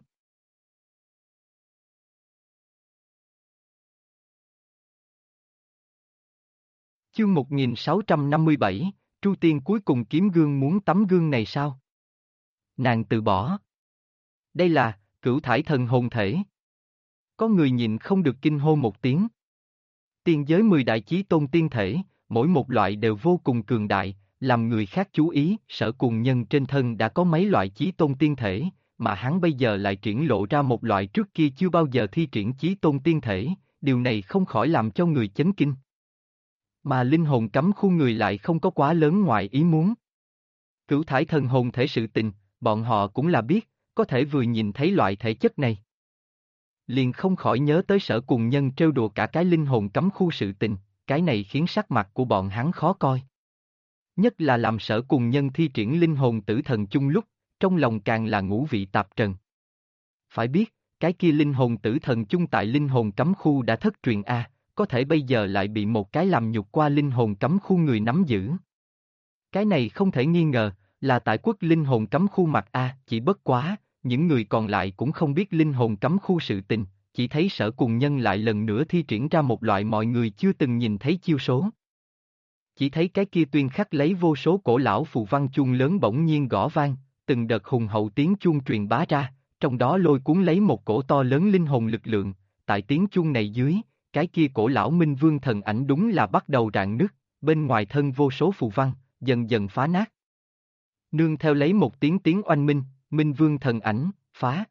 Chương 1657, Tru Tiên cuối cùng kiếm gương muốn tấm gương này sao? Nàng từ bỏ. Đây là, cửu thải thần hồn thể. Có người nhìn không được kinh hô một tiếng. Tiên giới 10 đại chí tôn tiên thể, mỗi một loại đều vô cùng cường đại, làm người khác chú ý, Sở Cùng Nhân trên thân đã có mấy loại chí tôn tiên thể, mà hắn bây giờ lại triển lộ ra một loại trước kia chưa bao giờ thi triển chí tôn tiên thể, điều này không khỏi làm cho người chấn kinh. Mà linh hồn cấm khu người lại không có quá lớn ngoài ý muốn. Cửu thải thần hồn thể sự tình, bọn họ cũng là biết, có thể vừa nhìn thấy loại thể chất này. Liền không khỏi nhớ tới Sở Cùng Nhân trêu đùa cả cái linh hồn cấm khu sự tình, cái này khiến sắc mặt của bọn hắn khó coi. Nhất là làm Sở Cùng Nhân thi triển linh hồn tử thần chung lúc, trong lòng càng là ngũ vị tạp trần. Phải biết, cái kia linh hồn tử thần chung tại linh hồn cấm khu đã thất truyền a, có thể bây giờ lại bị một cái làm nhục qua linh hồn cấm khu người nắm giữ. Cái này không thể nghi ngờ, là tại quốc linh hồn cấm khu mặt a, chỉ bất quá, những người còn lại cũng không biết linh hồn cấm khu sự tình, chỉ thấy Sở Cùng Nhân lại lần nữa thi triển ra một loại mọi người chưa từng nhìn thấy chiêu số. Chỉ thấy cái kia tuyên khắc lấy vô số cổ lão phù văn chuông lớn bỗng nhiên gõ vang, từng đợt hùng hậu tiếng chuông truyền bá ra, trong đó lôi cuốn lấy một cổ to lớn linh hồn lực lượng, tại tiếng chuông này dưới, cái kia cổ lão Minh Vương thần ảnh đúng là bắt đầu rạn nứt, bên ngoài thân vô số phù văn, dần dần phá nát. Nương theo lấy một tiếng tiếng oanh minh, Minh Vương thần ảnh, phá.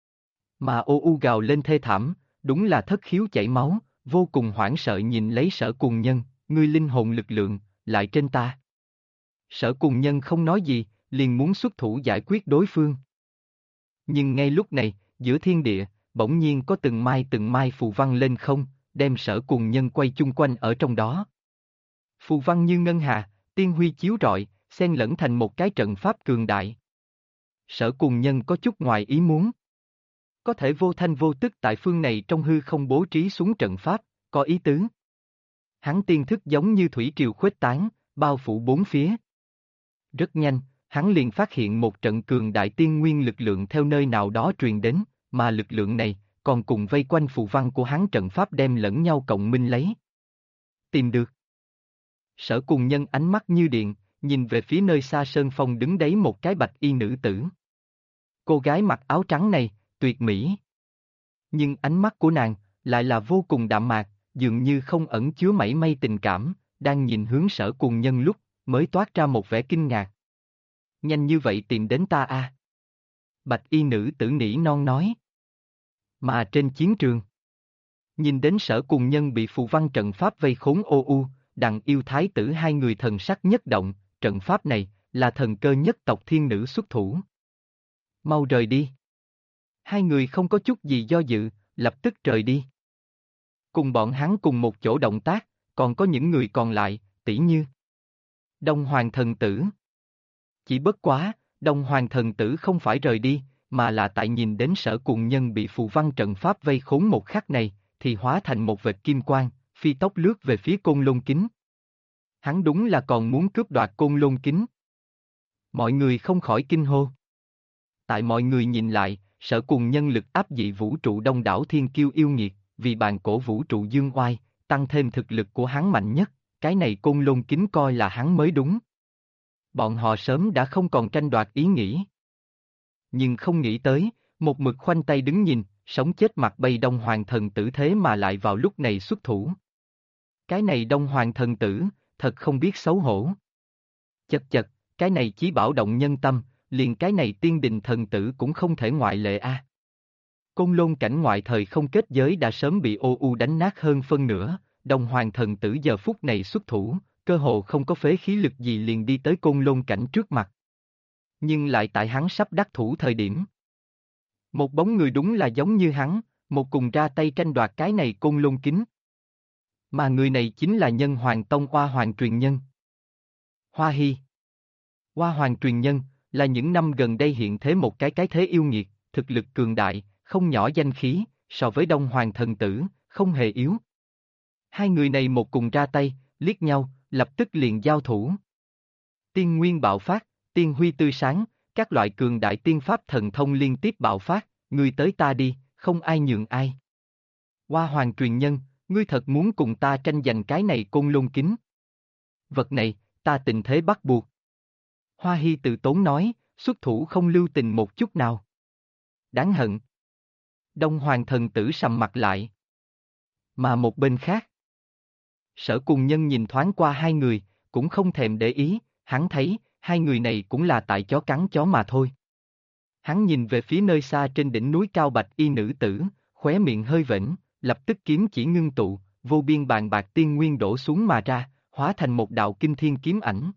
Mà ô u gào lên thê thảm, đúng là thất khiếu chảy máu, vô cùng hoảng sợ nhìn lấy Sở Cùng Nhân, ngươi linh hồn lực lượng, lại trên ta. Sở Cùng Nhân không nói gì, liền muốn xuất thủ giải quyết đối phương. Nhưng ngay lúc này, giữa thiên địa, bỗng nhiên có từng mai phù văn lên không, đem Sở Cùng Nhân quay chung quanh ở trong đó. Phù văn như ngân hà, tiên huy chiếu rọi, xen lẫn thành một cái trận pháp cường đại. Sở Cùng Nhân có chút ngoài ý muốn. Có thể vô thanh vô tức tại phương này trong hư không bố trí xuống trận pháp, có ý tứ. Hắn tiên thức giống như thủy triều khuếch tán, bao phủ bốn phía. Rất nhanh, hắn liền phát hiện một trận cường đại tiên nguyên lực lượng theo nơi nào đó truyền đến, mà lực lượng này còn cùng vây quanh phù văn của hắn trận pháp đem lẫn nhau cộng minh lấy. Tìm được. Sở Cùng Nhân ánh mắt như điện, nhìn về phía nơi xa sơn phong đứng đấy một cái bạch y nữ tử. Cô gái mặc áo trắng này, tuyệt mỹ. Nhưng ánh mắt của nàng, lại là vô cùng đạm mạc, dường như không ẩn chứa mảy may tình cảm, đang nhìn hướng Sở Cùng Nhân lúc, mới toát ra một vẻ kinh ngạc. Nhanh như vậy tìm đến ta à? Bạch y nữ tử nỉ non nói. Mà trên chiến trường, nhìn đến Sở Cùng Nhân bị phù văn trận pháp vây khốn ô u, đặng yêu thái tử hai người thần sắc nhất động, trận pháp này, là thần cơ nhất tộc thiên nữ xuất thủ. Mau rời đi. Hai người không có chút gì do dự, lập tức rời đi. Cùng bọn hắn cùng một chỗ động tác, còn có những người còn lại, tỷ như Đông Hoàng thần tử. Chỉ bất quá, Đông Hoàng thần tử không phải rời đi, mà là tại nhìn đến Sở Cùng Nhân bị phù văn trận pháp vây khốn một khắc này, thì hóa thành một vệt kim quang, phi tốc lướt về phía Côn Lôn Kính. Hắn đúng là còn muốn cướp đoạt Côn Lôn Kính. Mọi người không khỏi kinh hô. Tại mọi người nhìn lại, Sở Cùng Nhân lực áp dị vũ trụ đông đảo thiên kiêu yêu nghiệt, vì bàn cổ vũ trụ dương oai, tăng thêm thực lực của hắn mạnh nhất, cái này Côn Lôn Kính coi là hắn mới đúng. Bọn họ sớm đã không còn tranh đoạt ý nghĩ. Nhưng không nghĩ tới, một mực khoanh tay đứng nhìn, sống chết mặt bay Đông Hoàng thần tử thế mà lại vào lúc này xuất thủ. Cái này Đông Hoàng thần tử, thật không biết xấu hổ. Chật chật, cái này chí bảo động nhân tâm, liền cái này tiên đình thần tử cũng không thể ngoại lệ a. Côn Lôn cảnh ngoại thời không kết giới đã sớm bị ô u đánh nát hơn phân nửa, Đông Hoàng thần tử giờ phút này xuất thủ, cơ hồ không có phế khí lực gì liền đi tới Côn Lôn cảnh trước mặt. Nhưng lại tại hắn sắp đắc thủ thời điểm. Một bóng người đúng là giống như hắn, một cùng ra tay tranh đoạt cái này Côn Lôn kính. Mà người này chính là Nhân Hoàng Tông Hoa Hoàng truyền nhân. Hoa Hy. Hoa Hoàng truyền nhân, là những năm gần đây hiện thế một cái thế yêu nghiệt, thực lực cường đại, không nhỏ danh khí, so với Đông Hoàng thần tử, không hề yếu. Hai người này một cùng ra tay, liếc nhau, lập tức liền giao thủ. Tiên nguyên bạo phát, tiên huy tươi sáng, các loại cường đại tiên pháp thần thông liên tiếp bạo phát, ngươi tới ta đi, không ai nhường ai. Hoa Hoàng truyền nhân, ngươi thật muốn cùng ta tranh giành cái này Côn Lôn kính. Vật này, ta tình thế bắt buộc. Hoa Hy tự tốn nói, xuất thủ không lưu tình một chút nào. Đáng hận. Đông Hoàng thần tử sầm mặt lại. Mà một bên khác, Sở Cùng Nhân nhìn thoáng qua hai người, cũng không thèm để ý, hắn thấy, hai người này cũng là tại chó cắn chó mà thôi. Hắn nhìn về phía nơi xa trên đỉnh núi cao bạch y nữ tử, khóe miệng hơi vểnh, lập tức kiếm chỉ ngưng tụ, vô biên bàn bạc tiên nguyên đổ xuống mà ra, hóa thành một đạo kinh thiên kiếm ảnh.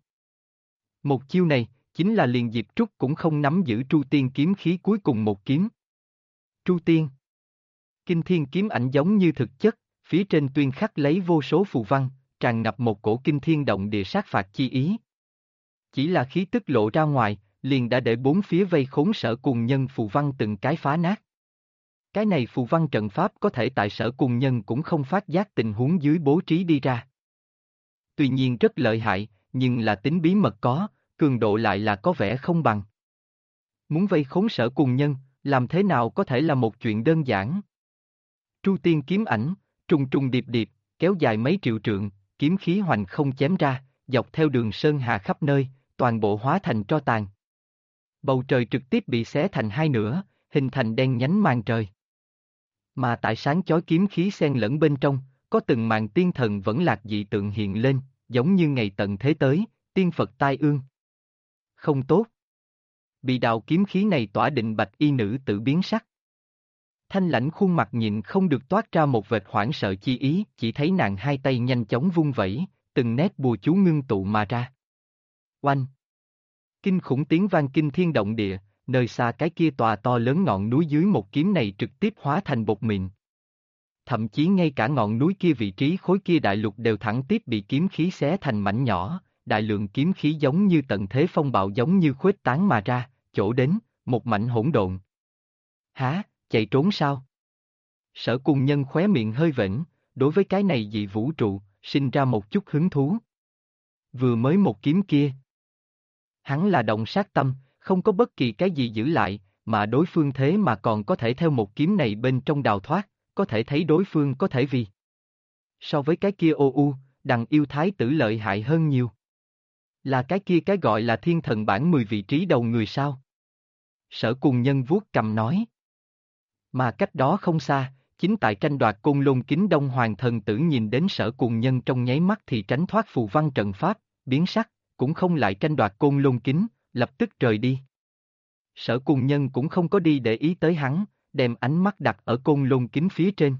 Một chiêu này, chính là liền Diệp Trúc cũng không nắm giữ Tru Tiên kiếm khí cuối cùng một kiếm. Tru Tiên. Kinh thiên kiếm ảnh giống như thực chất, phía trên tuyên khắc lấy vô số phù văn, tràn ngập một cổ kinh thiên động địa sát phạt chi ý. Chỉ là khí tức lộ ra ngoài, liền đã để bốn phía vây khốn Sở Cùng Nhân phù văn từng cái phá nát. Cái này phù văn trận pháp có thể tại Sở Cùng Nhân cũng không phát giác tình huống dưới bố trí đi ra. Tuy nhiên rất lợi hại, nhưng là tính bí mật có, cường độ lại là có vẻ không bằng. Muốn vây khốn Sở Cùng Nhân, làm thế nào có thể là một chuyện đơn giản. Tru tiên kiếm ảnh, trùng trùng điệp điệp, kéo dài mấy triệu trượng, kiếm khí hoành không chém ra, dọc theo đường sơn hà khắp nơi, toàn bộ hóa thành tro tàn. Bầu trời trực tiếp bị xé thành hai nửa, hình thành đen nhánh màn trời. Mà tại sáng chói kiếm khí xen lẫn bên trong, có từng màn tiên thần vẫn lạc dị tượng hiện lên, giống như ngày tận thế tới, tiên Phật tai ương. Không tốt. Bị đạo kiếm khí này tỏa định bạch y nữ tự biến sắc. Thanh lãnh khuôn mặt nhịn không được toát ra một vệt hoảng sợ chi ý, chỉ thấy nàng hai tay nhanh chóng vung vẩy, từng nét bùa chú ngưng tụ mà ra. Oanh! Kinh khủng tiếng vang kinh thiên động địa, nơi xa cái kia tòa to lớn ngọn núi dưới một kiếm này trực tiếp hóa thành bột mịn. Thậm chí ngay cả ngọn núi kia vị trí khối kia đại lục đều thẳng tiếp bị kiếm khí xé thành mảnh nhỏ, đại lượng kiếm khí giống như tận thế phong bạo giống như khuếch tán mà ra, chỗ đến, một mảnh hỗn độn. Hả, chạy trốn sao? Sở Cùng Nhân khóe miệng hơi vểnh, đối với cái này dị vũ trụ, sinh ra một chút hứng thú. Vừa mới một kiếm kia. Hắn là động sát tâm, không có bất kỳ cái gì giữ lại, mà đối phương thế mà còn có thể theo một kiếm này bên trong đào thoát, có thể thấy đối phương có thể vì. So với cái kia đằng yêu thái tử lợi hại hơn nhiều. Là cái kia cái gọi là thiên thần bản 10 vị trí đầu người sao? Sở Cùng Nhân vuốt cầm nói. Mà cách đó không xa, chính tại tranh đoạt Côn Lôn Kính Đông Hoàng thần tử nhìn đến Sở Cùng Nhân trong nháy mắt thì tránh thoát phù văn trận pháp, biến sắc, cũng không lại tranh đoạt Côn Lôn Kính, lập tức rời đi. Sở Cùng Nhân cũng không có đi để ý tới hắn, đem ánh mắt đặt ở Côn Lôn Kính phía trên.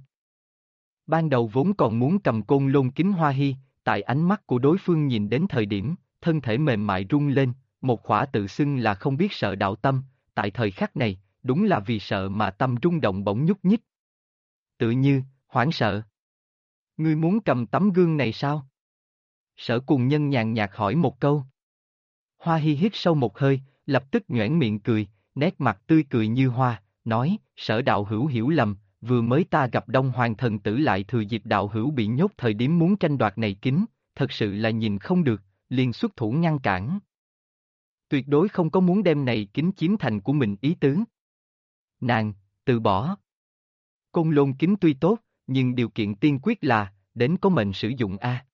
Ban đầu vốn còn muốn cầm Côn Lôn Kính Hoa Hy, tại ánh mắt của đối phương nhìn đến thời điểm, thân thể mềm mại rung lên, một khỏa tự xưng là không biết sợ đạo tâm, tại thời khắc này, đúng là vì sợ mà tâm rung động bỗng nhúc nhích. Tự như, hoảng sợ. Ngươi muốn cầm tấm gương này sao? Sở Cùng Nhân nhàn nhạt hỏi một câu. Hoa Hy hít sâu một hơi, lập tức nhoẻn miệng cười, nét mặt tươi cười như hoa, nói, Sở đạo hữu hiểu lầm, vừa mới ta gặp Đông Hoàng thần tử lại thừa dịp đạo hữu bị nhốt thời điểm muốn tranh đoạt này kính, thật sự là nhìn không được, liền xuất thủ ngăn cản. Tuyệt đối không có muốn đem này kính chiếm thành của mình ý tứ. Nàng, từ bỏ. Côn Lôn Kính tuy tốt, nhưng điều kiện tiên quyết là, đến có mệnh sử dụng a.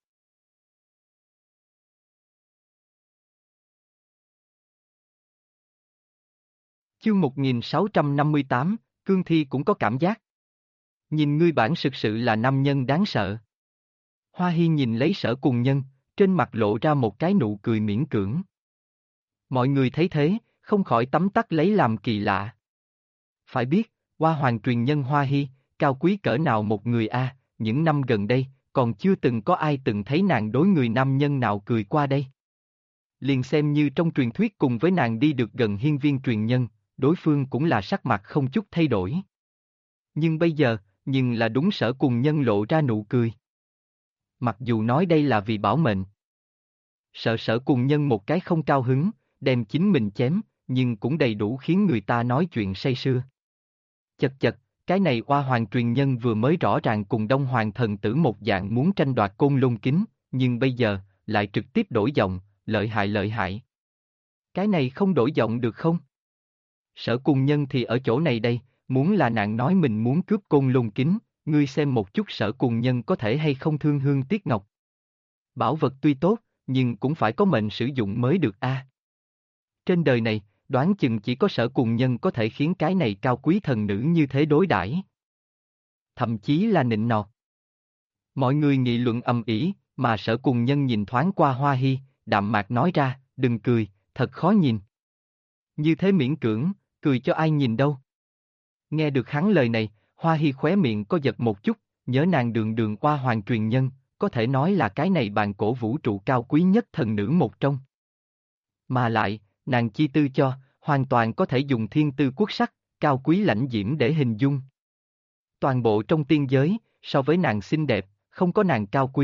Chương 1658, Cương Thi cũng có cảm giác. Nhìn ngươi bản thực sự là nam nhân đáng sợ. Hoa Hy nhìn lấy Sở Cùng Nhân, trên mặt lộ ra một cái nụ cười miễn cưỡng. Mọi người thấy thế, không khỏi tấm tắc lấy làm kỳ lạ. Phải biết, Hoa Hoàng truyền nhân Hoa Hy, cao quý cỡ nào một người a, những năm gần đây, còn chưa từng có ai từng thấy nàng đối người nam nhân nào cười qua đây. Liền xem như trong truyền thuyết cùng với nàng đi được gần hiên viên truyền nhân, đối phương cũng là sắc mặt không chút thay đổi. Nhưng bây giờ, nhưng là đúng Sở Cùng Nhân lộ ra nụ cười. Mặc dù nói đây là vì bảo mệnh. Sở Cùng Nhân một cái không cao hứng, đem chính mình chém, nhưng cũng đầy đủ khiến người ta nói chuyện say sưa. Chật chật, cái này Hoa Hoàng truyền nhân vừa mới rõ ràng cùng Đông Hoàng thần tử một dạng muốn tranh đoạt Côn Lôn Kính, nhưng bây giờ, lại trực tiếp đổi giọng, lợi hại lợi hại. Cái này không đổi giọng được không? Sở Cùng Nhân thì ở chỗ này đây, muốn là nàng nói mình muốn cướp Côn Lôn Kính, ngươi xem một chút Sở Cùng Nhân có thể hay không thương hương tiếc ngọc. Bảo vật tuy tốt, nhưng cũng phải có mệnh sử dụng mới được a. Trên đời này, đoán chừng chỉ có Sở Cùng Nhân có thể khiến cái này cao quý thần nữ như thế đối đãi, thậm chí là nịnh nọt. Mọi người nghị luận ầm ĩ, mà Sở Cùng Nhân nhìn thoáng qua Hoa Hy, đạm mạc nói ra, đừng cười, thật khó nhìn. Như thế miễn cưỡng, cười cho ai nhìn đâu. Nghe được hắn lời này, Hoa Hy khóe miệng có giật một chút, nhớ nàng đường đường Hoa Hoàng truyền nhân, có thể nói là cái này bàn cổ vũ trụ cao quý nhất thần nữ một trong. Mà lại, nàng chi tư cho, hoàn toàn có thể dùng thiên tư quốc sắc, cao quý lãnh diễm để hình dung. Toàn bộ trong tiên giới, so với nàng xinh đẹp, không có nàng cao quý,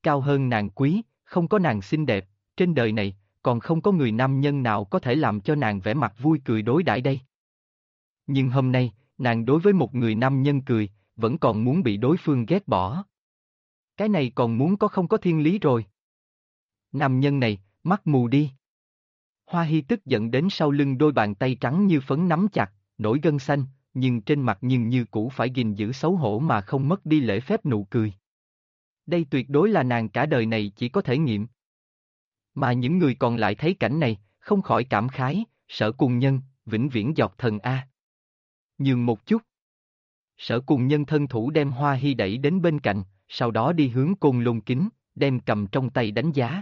cao hơn nàng quý, không có nàng xinh đẹp, trên đời này, còn không có người nam nhân nào có thể làm cho nàng vẻ mặt vui cười đối đãi đây. Nhưng hôm nay, nàng đối với một người nam nhân cười, vẫn còn muốn bị đối phương ghét bỏ. Cái này còn muốn có không có thiên lý rồi. Nam nhân này, mắt mù đi. Hoa Hy tức giận đến sau lưng đôi bàn tay trắng như phấn nắm chặt, nổi gân xanh, nhưng trên mặt nhưng như cũ phải gìn giữ xấu hổ mà không mất đi lễ phép nụ cười. Đây tuyệt đối là nàng cả đời này chỉ có thể nghiệm. Mà những người còn lại thấy cảnh này, không khỏi cảm khái, Sở Cùng Nhân, vĩnh viễn dọc thần A. Nhường một chút. Sở Cùng Nhân thân thủ đem Hoa Hy đẩy đến bên cạnh, sau đó đi hướng Côn Lôn Kính, đem cầm trong tay đánh giá.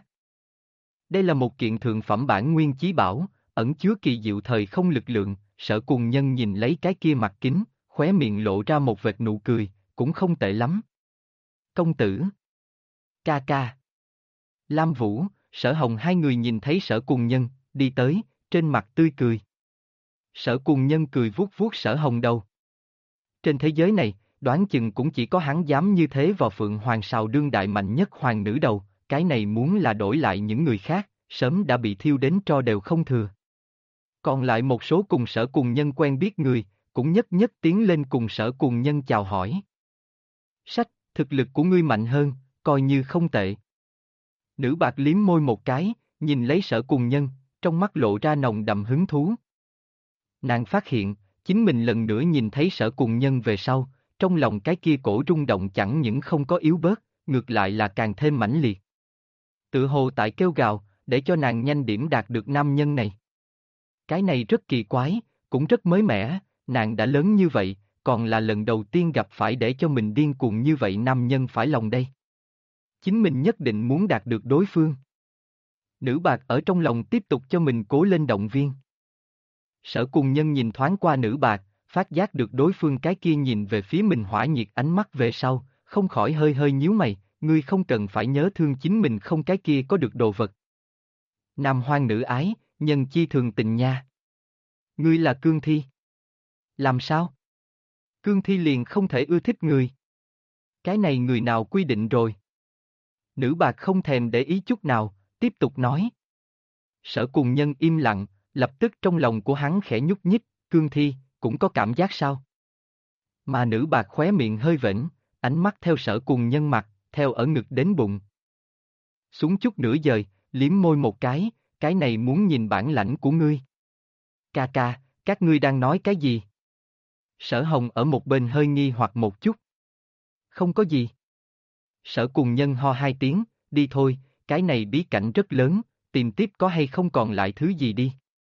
Đây là một kiện thượng phẩm bản nguyên chí bảo, ẩn chứa kỳ diệu thời không lực lượng, Sở Cùng Nhân nhìn lấy cái kia mặt kính, khóe miệng lộ ra một vệt nụ cười, cũng không tệ lắm. Công tử. Ca ca. Lam Vũ, Sở Hồng hai người nhìn thấy Sở Cùng Nhân, đi tới, trên mặt tươi cười. Sở Cùng Nhân cười vuốt vuốt Sở Hồng đầu. Trên thế giới này, đoán chừng cũng chỉ có hắn dám như thế vào Phượng Hoàng Sào đương đại mạnh nhất hoàng nữ đầu, cái này muốn là đổi lại những người khác, sớm đã bị thiêu đến tro đều không thừa. Còn lại một số cùng Sở Cùng Nhân quen biết người, cũng nhất nhất tiến lên cùng Sở Cùng Nhân chào hỏi. Sách, thực lực của ngươi mạnh hơn, coi như không tệ. Nữ bạc liếm môi một cái, nhìn lấy Sở Cùng Nhân, trong mắt lộ ra nồng đậm hứng thú. Nàng phát hiện, chính mình lần nữa nhìn thấy Sở Cùng Nhân về sau, trong lòng cái kia cổ rung động chẳng những không có yếu bớt, ngược lại là càng thêm mãnh liệt. Tự hồ tại kêu gào, để cho nàng nhanh điểm đạt được nam nhân này. Cái này rất kỳ quái, cũng rất mới mẻ, nàng đã lớn như vậy, còn là lần đầu tiên gặp phải để cho mình điên cuồng như vậy nam nhân phải lòng đây. Chính mình nhất định muốn đạt được đối phương. Nữ bạc ở trong lòng tiếp tục cho mình cố lên động viên. Sở Cùng Nhân nhìn thoáng qua nữ bạc, phát giác được đối phương cái kia nhìn về phía mình hỏa nhiệt ánh mắt về sau, không khỏi hơi hơi nhíu mày, ngươi không cần phải nhớ thương chính mình không cái kia có được đồ vật. Nam hoang nữ ái, nhân chi thường tình nha. Ngươi là cương thi. Làm sao? Cương thi liền không thể ưa thích người. Cái này người nào quy định rồi? Nữ bạc không thèm để ý chút nào, tiếp tục nói. Sở Cùng Nhân im lặng, lập tức trong lòng của hắn khẽ nhúc nhích, cương thi, cũng có cảm giác sao? Mà nữ bạc khóe miệng hơi vểnh, ánh mắt theo Sở Cùng Nhân mặt, theo ở ngực đến bụng. Xuống chút nửa dời, liếm môi một cái này muốn nhìn bản lãnh của ngươi. Ca ca, các ngươi đang nói cái gì? Sở Hồng ở một bên hơi nghi hoặc một chút. Không có gì. Sở Cùng Nhân ho hai tiếng, đi thôi, cái này bí cảnh rất lớn, tìm tiếp có hay không còn lại thứ gì đi.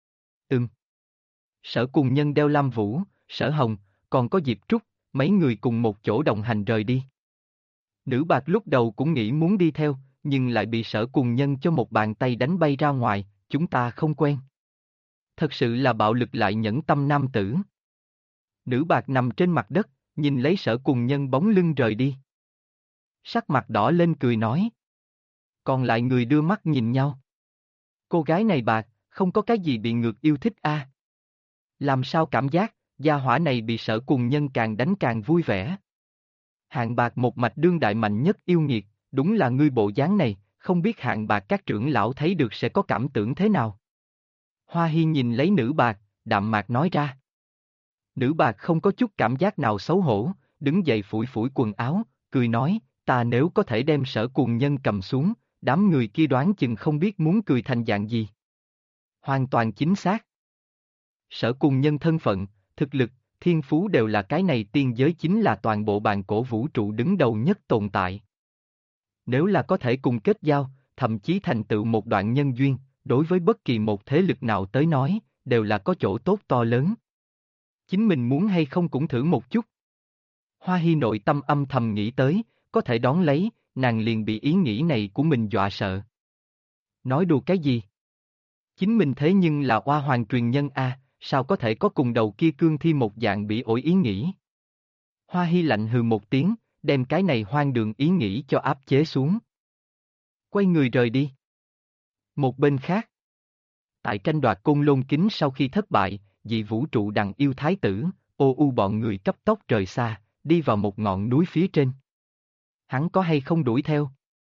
Sở Cùng Nhân đeo Lam Vũ, Sở Hồng, còn có Diệp Trúc, mấy người cùng một chỗ đồng hành rời đi. Nữ bạc lúc đầu cũng nghĩ muốn đi theo, nhưng lại bị Sở Cùng Nhân cho một bàn tay đánh bay ra ngoài, chúng ta không quen. Thật sự là bạo lực lại nhẫn tâm nam tử. Nữ bạc nằm trên mặt đất, nhìn lấy Sở Cùng Nhân bóng lưng rời đi. Sắc mặt đỏ lên cười nói. Còn lại người đưa mắt nhìn nhau. Cô gái này bạc, không có cái gì bị ngược yêu thích a. Làm sao cảm giác, gia hỏa này bị Sở Cùng Nhân càng đánh càng vui vẻ. Hạng bạc một mạch đương đại mạnh nhất yêu nghiệt, đúng là ngươi bộ dáng này, không biết hạng bạc các trưởng lão thấy được sẽ có cảm tưởng thế nào. Hoa Hy nhìn lấy nữ bạc, đạm mạc nói ra. Nữ bạc không có chút cảm giác nào xấu hổ, đứng dậy phủi phủi quần áo, cười nói, ta nếu có thể đem Sở Cùng Nhân cầm xuống, đám người kia đoán chừng không biết muốn cười thành dạng gì. Hoàn toàn chính xác. Sở Cùng Nhân thân phận, thực lực, thiên phú đều là cái này tiên giới chính là toàn bộ bàn cổ vũ trụ đứng đầu nhất tồn tại. Nếu là có thể cùng kết giao, thậm chí thành tựu một đoạn nhân duyên, đối với bất kỳ một thế lực nào tới nói, đều là có chỗ tốt to lớn. Chính mình muốn hay không cũng thử một chút. Hoa Hy nội tâm âm thầm nghĩ tới, có thể đón lấy, nàng liền bị ý nghĩ này của mình dọa sợ. Nói đùa cái gì? Chính mình thế nhưng là oa hoàng truyền nhân a, sao có thể có cùng đầu kia cương thi một dạng bị ổi ý nghĩ? Hoa Hy lạnh hừ một tiếng, đem cái này hoang đường ý nghĩ cho áp chế xuống. Quay người rời đi. Một bên khác. Tại tranh đoạt Côn Lôn Kính sau khi thất bại, dị vũ trụ đằng yêu thái tử, ô u bọn người cấp tốc rời xa, đi vào một ngọn núi phía trên. Hắn có hay không đuổi theo?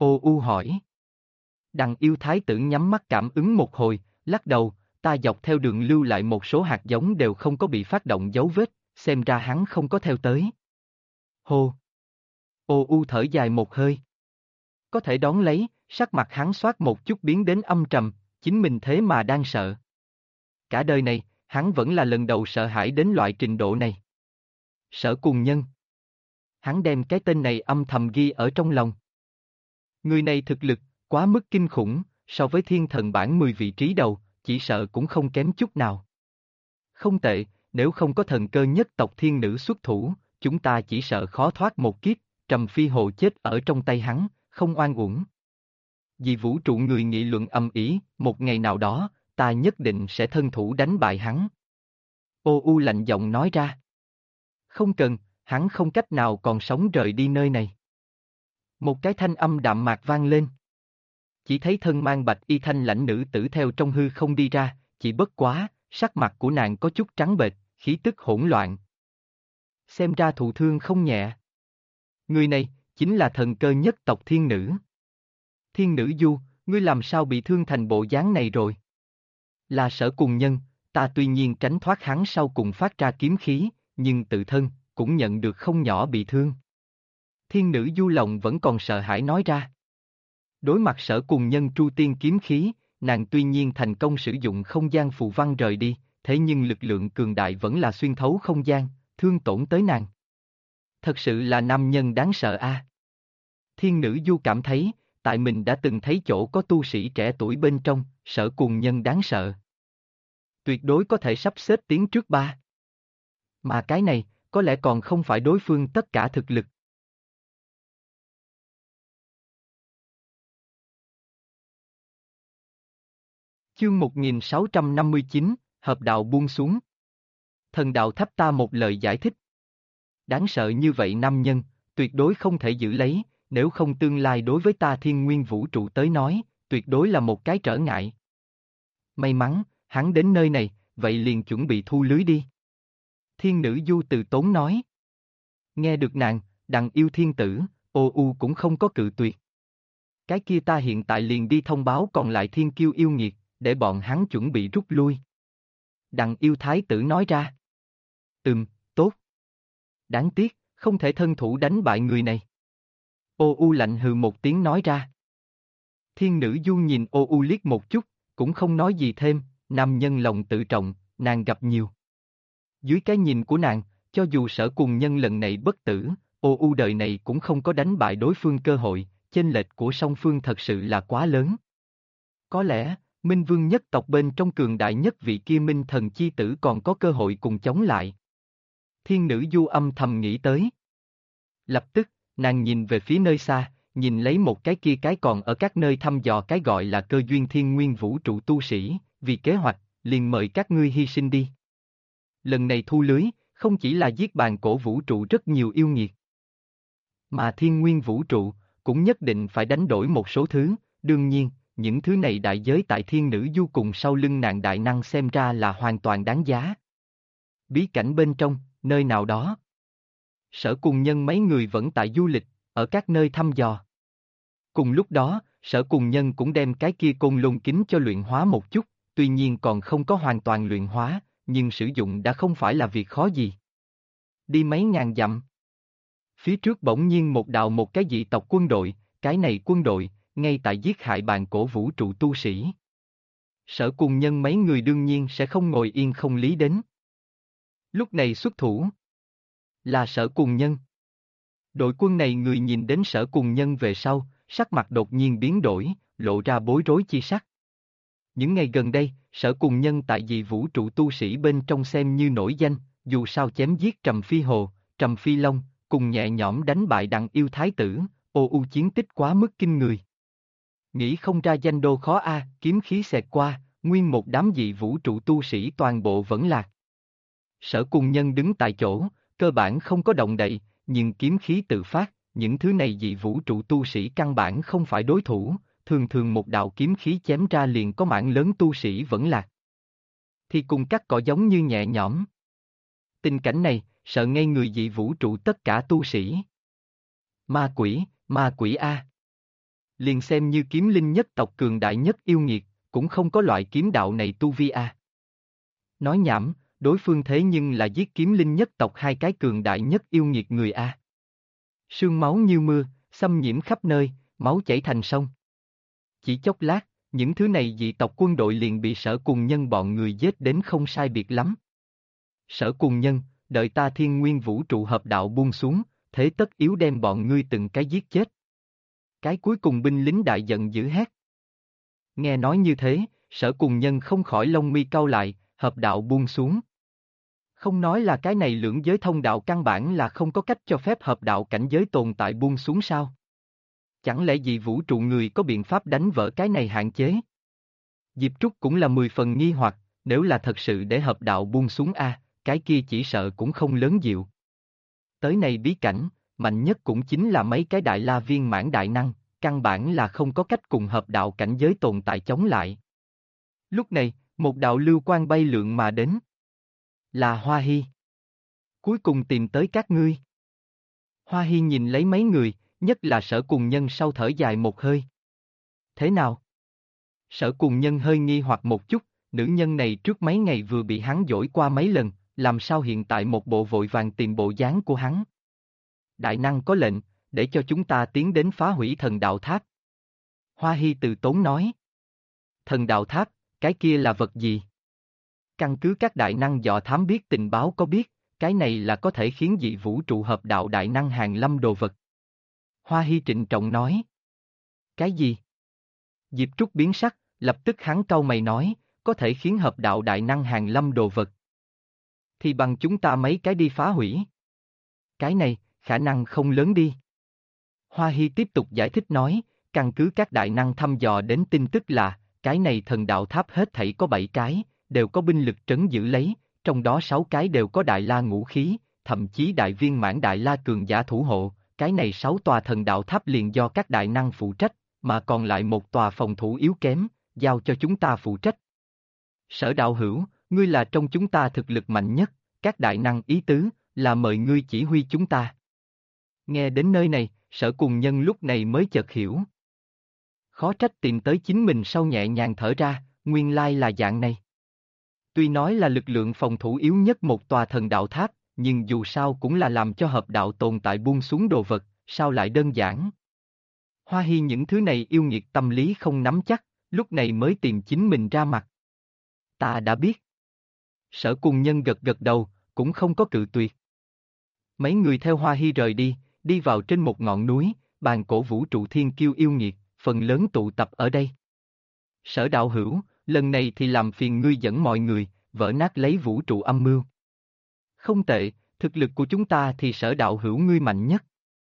Ô U hỏi. Đằng yêu thái tử nhắm mắt cảm ứng một hồi, lắc đầu, ta dọc theo đường lưu lại một số hạt giống đều không có bị phát động dấu vết, xem ra hắn không có theo tới. Hô! Ô U thở dài một hơi. Có thể đón lấy, sắc mặt hắn xoát một chút biến đến âm trầm, chính mình thế mà đang sợ. Cả đời này, hắn vẫn là lần đầu sợ hãi đến loại trình độ này. Sở Cùng Nhân. Hắn đem cái tên này âm thầm ghi ở trong lòng. Người này thực lực, quá mức kinh khủng, so với thiên thần bảng 10 vị trí đầu, chỉ sợ cũng không kém chút nào. Không tệ, nếu không có thần cơ nhất tộc thiên nữ xuất thủ, chúng ta chỉ sợ khó thoát một kiếp, Trầm Phi Hồ chết ở trong tay hắn, không oan uổng. Vì vũ trụ người nghị luận âm ỉ, một ngày nào đó, ta nhất định sẽ thân thủ đánh bại hắn. Ô U lạnh giọng nói ra. Không cần, hắn không cách nào còn sống rời đi nơi này. Một cái thanh âm đạm mạc vang lên. Chỉ thấy thân mang bạch y thanh lãnh nữ tử theo trong hư không đi ra, chỉ bất quá, sắc mặt của nàng có chút trắng bệch, khí tức hỗn loạn. Xem ra thụ thương không nhẹ. Người này, chính là thần cơ nhất tộc thiên nữ. Thiên nữ Du, ngươi làm sao bị thương thành bộ dáng này rồi? Là Sở Cùng Nhân, ta tuy nhiên tránh thoát hắn sau cùng phát ra kiếm khí, nhưng tự thân, cũng nhận được không nhỏ bị thương. Thiên nữ Du lòng vẫn còn sợ hãi nói ra. Đối mặt Sở Cùng Nhân tru tiên kiếm khí, nàng tuy nhiên thành công sử dụng không gian phù văn rời đi, thế nhưng lực lượng cường đại vẫn là xuyên thấu không gian, thương tổn tới nàng. Thật sự là nam nhân đáng sợ a. Thiên nữ Du cảm thấy, tại mình đã từng thấy chỗ có tu sĩ trẻ tuổi bên trong, Sở Cùng Nhân đáng sợ. Tuyệt đối có thể sắp xếp tiến trước ba. Mà cái này, có lẽ còn không phải đối phương tất cả thực lực. Chương 1659, Hợp đạo buông xuống. Thần đạo thắp ta một lời giải thích. Đáng sợ như vậy nam nhân, tuyệt đối không thể giữ lấy, nếu không tương lai đối với ta thiên nguyên vũ trụ tới nói, tuyệt đối là một cái trở ngại. May mắn, hắn đến nơi này, vậy liền chuẩn bị thu lưới đi. Thiên nữ Du từ tốn nói. Nghe được nàng, đằng yêu thiên tử, Ô U cũng không có cự tuyệt. Cái kia ta hiện tại liền đi thông báo còn lại thiên kiêu yêu nghiệt, để bọn hắn chuẩn bị rút lui. Đằng yêu thái tử nói ra. Tốt. Đáng tiếc, không thể thân thủ đánh bại người này. Ô U lạnh hừ một tiếng nói ra. Thiên nữ Du nhìn Ô U liếc một chút, cũng không nói gì thêm, nam nhân lòng tự trọng, nàng gặp nhiều. Dưới cái nhìn của nàng, cho dù Sở Cùng Nhân lần này bất tử, Ô U đời này cũng không có đánh bại đối phương cơ hội, chênh lệch của song phương thật sự là quá lớn. Có lẽ, Minh Vương nhất tộc bên trong cường đại nhất vị kia Minh Thần chi tử còn có cơ hội cùng chống lại. Thiên nữ Du âm thầm nghĩ tới. Lập tức, nàng nhìn về phía nơi xa, nhìn lấy một cái kia cái còn ở các nơi thăm dò cái gọi là cơ duyên thiên nguyên vũ trụ tu sĩ, vì kế hoạch, liền mời các ngươi hy sinh đi. Lần này thu lưới, không chỉ là giết bàn cổ vũ trụ rất nhiều yêu nghiệt, mà thiên nguyên vũ trụ, cũng nhất định phải đánh đổi một số thứ, đương nhiên, những thứ này đại giới tại thiên nữ Du cùng sau lưng nạn đại năng xem ra là hoàn toàn đáng giá. Bí cảnh bên trong, nơi nào đó. Sở Cùng Nhân mấy người vẫn tại du lịch, ở các nơi thăm dò. Cùng lúc đó, Sở Cùng Nhân cũng đem cái kia côn lôn kính cho luyện hóa một chút, tuy nhiên còn không có hoàn toàn luyện hóa, nhưng sử dụng đã không phải là việc khó gì. Đi mấy ngàn dặm. Phía trước bỗng nhiên một cái dị tộc quân đội, cái này quân đội, ngay tại giết hại bàn cổ vũ trụ tu sĩ. Sở Cùng Nhân mấy người đương nhiên sẽ không ngồi yên không lý đến. Lúc này xuất thủ là Sở Cùng Nhân. Đội quân này người nhìn đến Sở Cùng Nhân về sau, sắc mặt đột nhiên biến đổi, lộ ra bối rối chi sắc. Những ngày gần đây, Sở Cùng Nhân tại dị vũ trụ tu sĩ bên trong xem như nổi danh, dù sao chém giết Trầm Phi Hồ, Trầm Phi Long, cùng nhẹ nhõm đánh bại đặng yêu thái tử, Ô U chiến tích quá mức kinh người. Nghĩ không ra danh đô khó a, kiếm khí xẹt qua, nguyên một đám dị vũ trụ tu sĩ toàn bộ vẫn lạc. Sở Cùng Nhân đứng tại chỗ, cơ bản không có động đậy, nhưng kiếm khí tự phát, những thứ này dị vũ trụ tu sĩ căn bản không phải đối thủ, thường thường một đạo kiếm khí chém ra liền có mảng lớn tu sĩ vẫn lạc. Thì cùng cắt cỏ giống như nhẹ nhõm. Tình cảnh này, sợ ngây người dị vũ trụ tất cả tu sĩ. Ma quỷ a. liền xem như kiếm linh nhất tộc cường đại nhất yêu nghiệt, cũng không có loại kiếm đạo này tu vi a. Nói nhảm, đối phương thế nhưng là giết kiếm linh nhất tộc hai cái cường đại nhất yêu nghiệt người a. Sương máu như mưa, xâm nhiễm khắp nơi, máu chảy thành sông. Chỉ chốc lát, những thứ này dị tộc quân đội liền bị Sở Cùng Nhân bọn người giết đến không sai biệt lắm. Sở Cùng Nhân, đợi ta thiên nguyên vũ trụ hợp đạo buông xuống, thế tất yếu đem bọn ngươi từng cái giết chết. Cái cuối cùng binh lính đại giận dữ hét. Nghe nói như thế, Sở Cùng Nhân không khỏi lông mi cau lại, hợp đạo buông xuống. Không nói là cái này lưỡng giới thông đạo căn bản là không có cách cho phép hợp đạo cảnh giới tồn tại buông xuống sao? Chẳng lẽ vì vũ trụ người có biện pháp đánh vỡ cái này hạn chế? Diệp Trúc cũng là 10 phần nghi hoặc, nếu là thật sự để hợp đạo buông xuống cái kia chỉ sợ cũng không lớn diệu. Tới này bí cảnh, mạnh nhất cũng chính là mấy cái đại la viên mãn đại năng, căn bản là không có cách cùng hợp đạo cảnh giới tồn tại chống lại. Lúc này, một đạo lưu quang bay lượn mà đến. Là Hoa Hy. Cuối cùng tìm tới các ngươi. Hoa Hy nhìn lấy mấy người, nhất là Sở Cùng Nhân sau thở dài một hơi. Thế nào? Sở Cùng Nhân hơi nghi hoặc một chút, nữ nhân này trước mấy ngày vừa bị hắn dỗi qua mấy lần, làm sao hiện tại một bộ vội vàng tìm bộ dáng của hắn. Đại năng có lệnh, để cho chúng ta tiến đến phá hủy thần đạo tháp. Hoa Hy từ tốn nói. Thần đạo tháp, cái kia là vật gì? Căn cứ các đại năng dò thám biết tình báo có biết, cái này là có thể khiến dị vũ trụ hợp đạo đại năng hàng lâm đồ vật. Hoa Hy trịnh trọng nói. Cái gì? Diệp Trúc biến sắc, lập tức hắn cau mày nói, có thể khiến hợp đạo đại năng hàng lâm đồ vật. Thì bằng chúng ta mấy cái đi phá hủy. Cái này, khả năng không lớn đi. Hoa Hy tiếp tục giải thích nói, căn cứ các đại năng thăm dò đến tin tức là, cái này thần đạo tháp hết thảy có 7 cái, đều có binh lực trấn giữ lấy, trong đó 6 cái đều có đại la ngũ khí, thậm chí đại viên mãn đại la cường giả thủ hộ, cái này 6 tòa thần đạo tháp liền do các đại năng phụ trách, mà còn lại một tòa phòng thủ yếu kém, giao cho chúng ta phụ trách. Sở đạo hữu, ngươi là trong chúng ta thực lực mạnh nhất, các đại năng ý tứ, là mời ngươi chỉ huy chúng ta. Nghe đến nơi này, Sở Cùng Nhân lúc này mới chợt hiểu. Khó trách tìm tới chính mình sau nhẹ nhàng thở ra, nguyên lai là dạng này. Tuy nói là lực lượng phòng thủ yếu nhất một tòa thần đạo tháp, nhưng dù sao cũng là làm cho hợp đạo tồn tại buông xuống đồ vật, sao lại đơn giản. Hoa Hy những thứ này yêu nghiệt tâm lý không nắm chắc, lúc này mới tìm chính mình ra mặt. Ta đã biết. Sở Cùng Nhân gật gật đầu, cũng không có cự tuyệt. Mấy người theo Hoa Hy rời đi, đi vào trên một ngọn núi, bàn cổ vũ trụ thiên kiêu yêu nghiệt, phần lớn tụ tập ở đây. Sở đạo hữu, lần này thì làm phiền ngươi dẫn mọi người, vỡ nát lấy vũ trụ âm mưu. Không tệ, thực lực của chúng ta thì Sở đạo hữu ngươi mạnh nhất.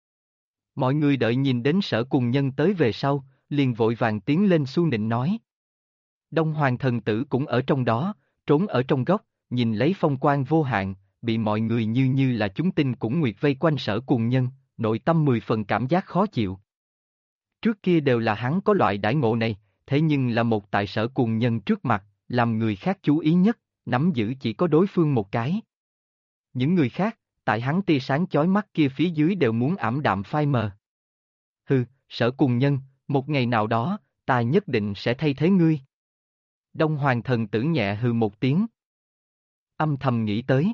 Mọi người đợi nhìn đến Sở Cùng Nhân tới về sau, liền vội vàng tiến lên xu nịnh nói. Đông Hoàng thần tử cũng ở trong đó, trốn ở trong góc, nhìn lấy phong quang vô hạn, bị mọi người như là chúng tinh cũng nguyệt vây quanh Sở Cùng Nhân, nội tâm 10 phần cảm giác khó chịu. Trước kia đều là hắn có loại đãi ngộ này, thế nhưng là một tại Sở Cùng Nhân trước mặt, làm người khác chú ý nhất, nắm giữ chỉ có đối phương một cái. Những người khác, tại hắn tia sáng chói mắt kia phía dưới đều muốn ảm đạm phai mờ. Hừ, Sở Cùng Nhân, một ngày nào đó, ta nhất định sẽ thay thế ngươi. Đông Hoàng thần tử nhẹ hừ một tiếng. Âm thầm nghĩ tới.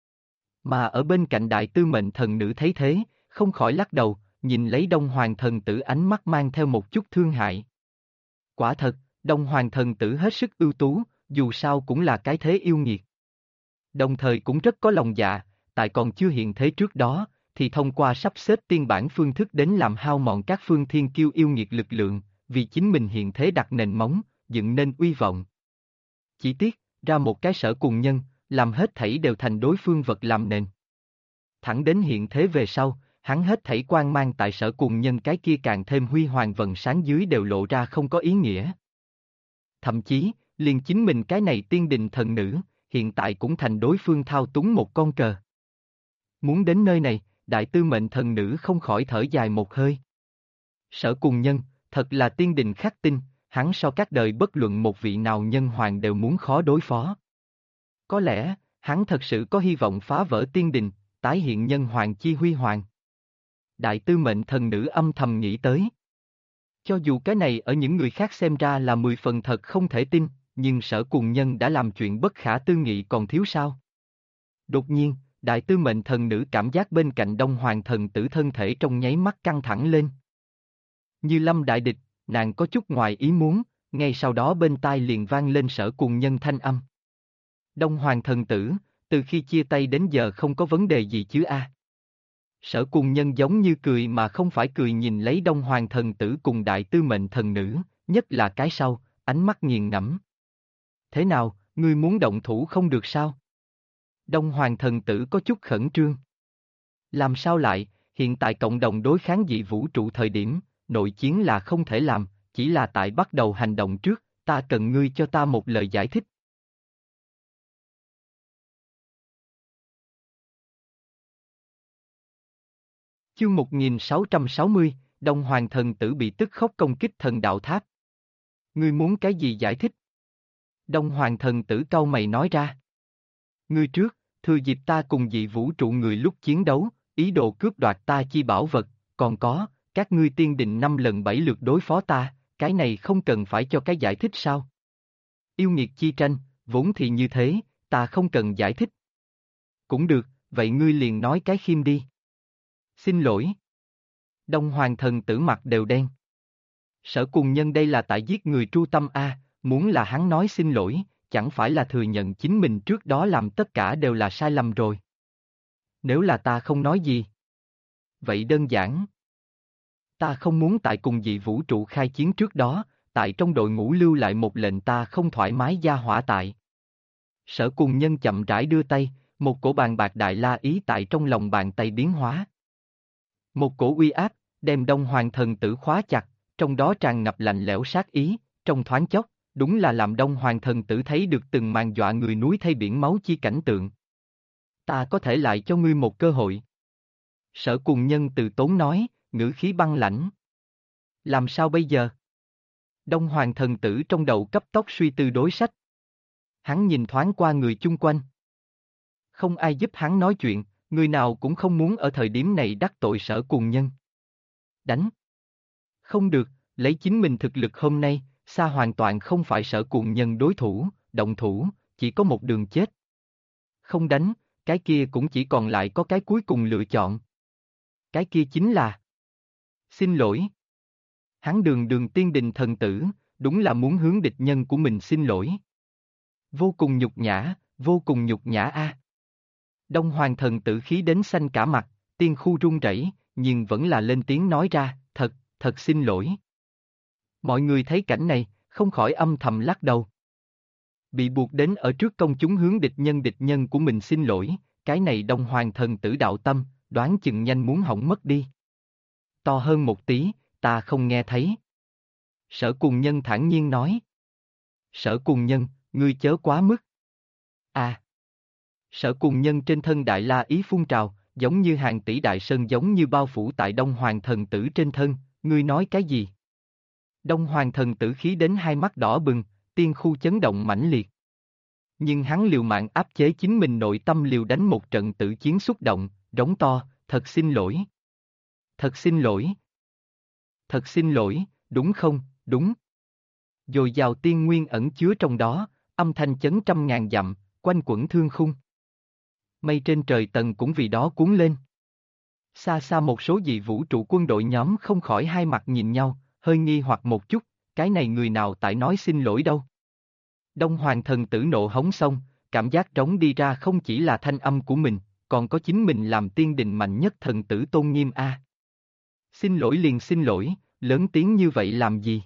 Mà ở bên cạnh đại tư mệnh thần nữ thấy thế, không khỏi lắc đầu, nhìn lấy Đông Hoàng thần tử ánh mắt mang theo một chút thương hại. Quả thật, Đông Hoàng thần tử hết sức ưu tú, dù sao cũng là cái thế yêu nghiệt. Đồng thời cũng rất có lòng dạ, tại còn chưa hiện thế trước đó, thì thông qua sắp xếp tiên bản phương thức đến làm hao mòn các phương thiên kiêu yêu nghiệt lực lượng, vì chính mình hiện thế đặt nền móng, dựng nên uy vọng. Chỉ tiếc, ra một cái Sở Cùng Nhân, làm hết thảy đều thành đối phương vật làm nền. Thẳng đến hiện thế về sau, hắn hết thảy quang mang tại Sở Cùng Nhân cái kia càng thêm huy hoàng vầng sáng dưới đều lộ ra không có ý nghĩa. Thậm chí, liền chính mình cái này tiên đình thần nữ, hiện tại cũng thành đối phương thao túng một con cờ. Muốn đến nơi này, đại tư mệnh thần nữ không khỏi thở dài một hơi. Sở Cùng Nhân, thật là tiên đình khắc tinh, hắn so các đời bất luận một vị nào nhân hoàng đều muốn khó đối phó. Có lẽ, hắn thật sự có hy vọng phá vỡ tiên đình, tái hiện nhân hoàng chi huy hoàng. Đại tư mệnh thần nữ âm thầm nghĩ tới. Cho dù cái này ở những người khác xem ra là 10 phần thật không thể tin, nhưng Sở Cùng Nhân đã làm chuyện bất khả tư nghị còn thiếu sao? Đột nhiên, Đại Tư Mệnh Thần Nữ cảm giác bên cạnh Đông Hoàng Thần Tử thân thể trong nháy mắt căng thẳng lên. Như lâm đại địch, nàng có chút ngoài ý muốn, ngay sau đó bên tai liền vang lên Sở Cùng Nhân thanh âm. Đông Hoàng Thần Tử, từ khi chia tay đến giờ không có vấn đề gì chứ a? Sở Cùng Nhân giống như cười mà không phải cười nhìn lấy Đông Hoàng Thần Tử cùng Đại Tư Mệnh Thần Nữ, nhất là cái sau, ánh mắt nghiền ngẫm. Thế nào, ngươi muốn động thủ không được sao? Đông Hoàng Thần Tử có chút khẩn trương. Làm sao lại, hiện tại cộng đồng đối kháng dị vũ trụ thời điểm, nội chiến là không thể làm, chỉ là tại bắt đầu hành động trước, ta cần ngươi cho ta một lời giải thích. Chương 1660, Đông Hoàng Thần Tử bị tức khóc công kích thần đạo tháp. Ngươi muốn cái gì giải thích? Đông Hoàng Thần Tử cau mày nói ra. Ngươi trước, thừa dịp ta cùng dị vũ trụ người lúc chiến đấu, ý đồ cướp đoạt ta chi bảo vật, còn có, các ngươi tiên định 5 lần 7 lượt đối phó ta, cái này không cần phải cho cái giải thích sao? Yêu nghiệt chi tranh, vốn thì như thế, ta không cần giải thích. Cũng được, vậy ngươi liền nói cái khiêm đi. Xin lỗi. Đông Hoàng Thần Tử mặt đều đen. Sở Cùng Nhân đây là tại giết người tru tâm a, muốn là hắn nói xin lỗi, chẳng phải là thừa nhận chính mình trước đó làm tất cả đều là sai lầm rồi. Nếu là ta không nói gì. Vậy đơn giản. Ta không muốn tại cùng dị vũ trụ khai chiến trước đó, tại trong đội ngũ lưu lại một lệnh ta không thoải mái gia hỏa tại. Sở Cùng Nhân chậm rãi đưa tay, một cổ bàn bạc đại la ý tại trong lòng bàn tay biến hóa. Một cổ uy áp, đem Đông Hoàng Thần Tử khóa chặt, trong đó tràn ngập lạnh lẽo sát ý, trong thoáng chốc, đúng là làm Đông Hoàng Thần Tử thấy được từng màn dọa người núi thay biển máu chi cảnh tượng. Ta có thể lại cho ngươi một cơ hội. Sở Cùng Nhân từ tốn nói, ngữ khí băng lãnh. Làm sao bây giờ? Đông Hoàng Thần Tử trong đầu cấp tốc suy tư đối sách. Hắn nhìn thoáng qua người chung quanh. Không ai giúp hắn nói chuyện, người nào cũng không muốn ở thời điểm này đắc tội Sở Cùng Nhân. Đánh. Không được, lấy chính mình thực lực hôm nay, xa hoàn toàn không phải Sở Cùng Nhân đối thủ, động thủ, chỉ có một đường chết. Không đánh, cái kia cũng chỉ còn lại có cái cuối cùng lựa chọn. Cái kia chính là... Xin lỗi. Hắn đường tiên đình thần tử, đúng là muốn hướng địch nhân của mình xin lỗi. Vô cùng nhục nhã, vô cùng nhục nhã a. Đông Hoàng Thần Tử khí đến xanh cả mặt, tiên khu run rẩy, nhưng vẫn là lên tiếng nói ra, thật xin lỗi. Mọi người thấy cảnh này, không khỏi âm thầm lắc đầu. Bị buộc đến ở trước công chúng hướng địch nhân của mình xin lỗi, cái này Đông Hoàng Thần Tử đạo tâm, đoán chừng nhanh muốn hỏng mất đi. To hơn một tí, ta không nghe thấy. Sở Cùng Nhân thản nhiên nói. Sở Cùng Nhân, ngươi chớ quá mức. À. Sở Cùng Nhân trên thân Đại La ý phun trào, giống như hàng tỷ đại sơn giống như bao phủ tại Đông Hoàng Thần Tử trên thân, ngươi nói cái gì? Đông Hoàng Thần Tử khí đến hai mắt đỏ bừng, tiên khu chấn động mãnh liệt. Nhưng hắn liều mạng áp chế chính mình nội tâm liều đánh một trận tử chiến xúc động, rống to, thật xin lỗi. Thật xin lỗi. Thật xin lỗi, đúng không, đúng. Dồi dào tiên nguyên ẩn chứa trong đó, âm thanh chấn trăm ngàn dặm, quanh quẩn thương khung. Mây trên trời tầng cũng vì đó cuốn lên. Xa xa một số dị vũ trụ quân đội nhóm không khỏi hai mặt nhìn nhau, hơi nghi hoặc một chút, cái này người nào tại nói xin lỗi đâu. Đông Hoàng Thần Tử nộ hống xong, cảm giác trống đi ra không chỉ là thanh âm của mình, còn có chính mình làm tiên đình mạnh nhất thần tử tôn nghiêm a. Xin lỗi liền xin lỗi, lớn tiếng như vậy làm gì?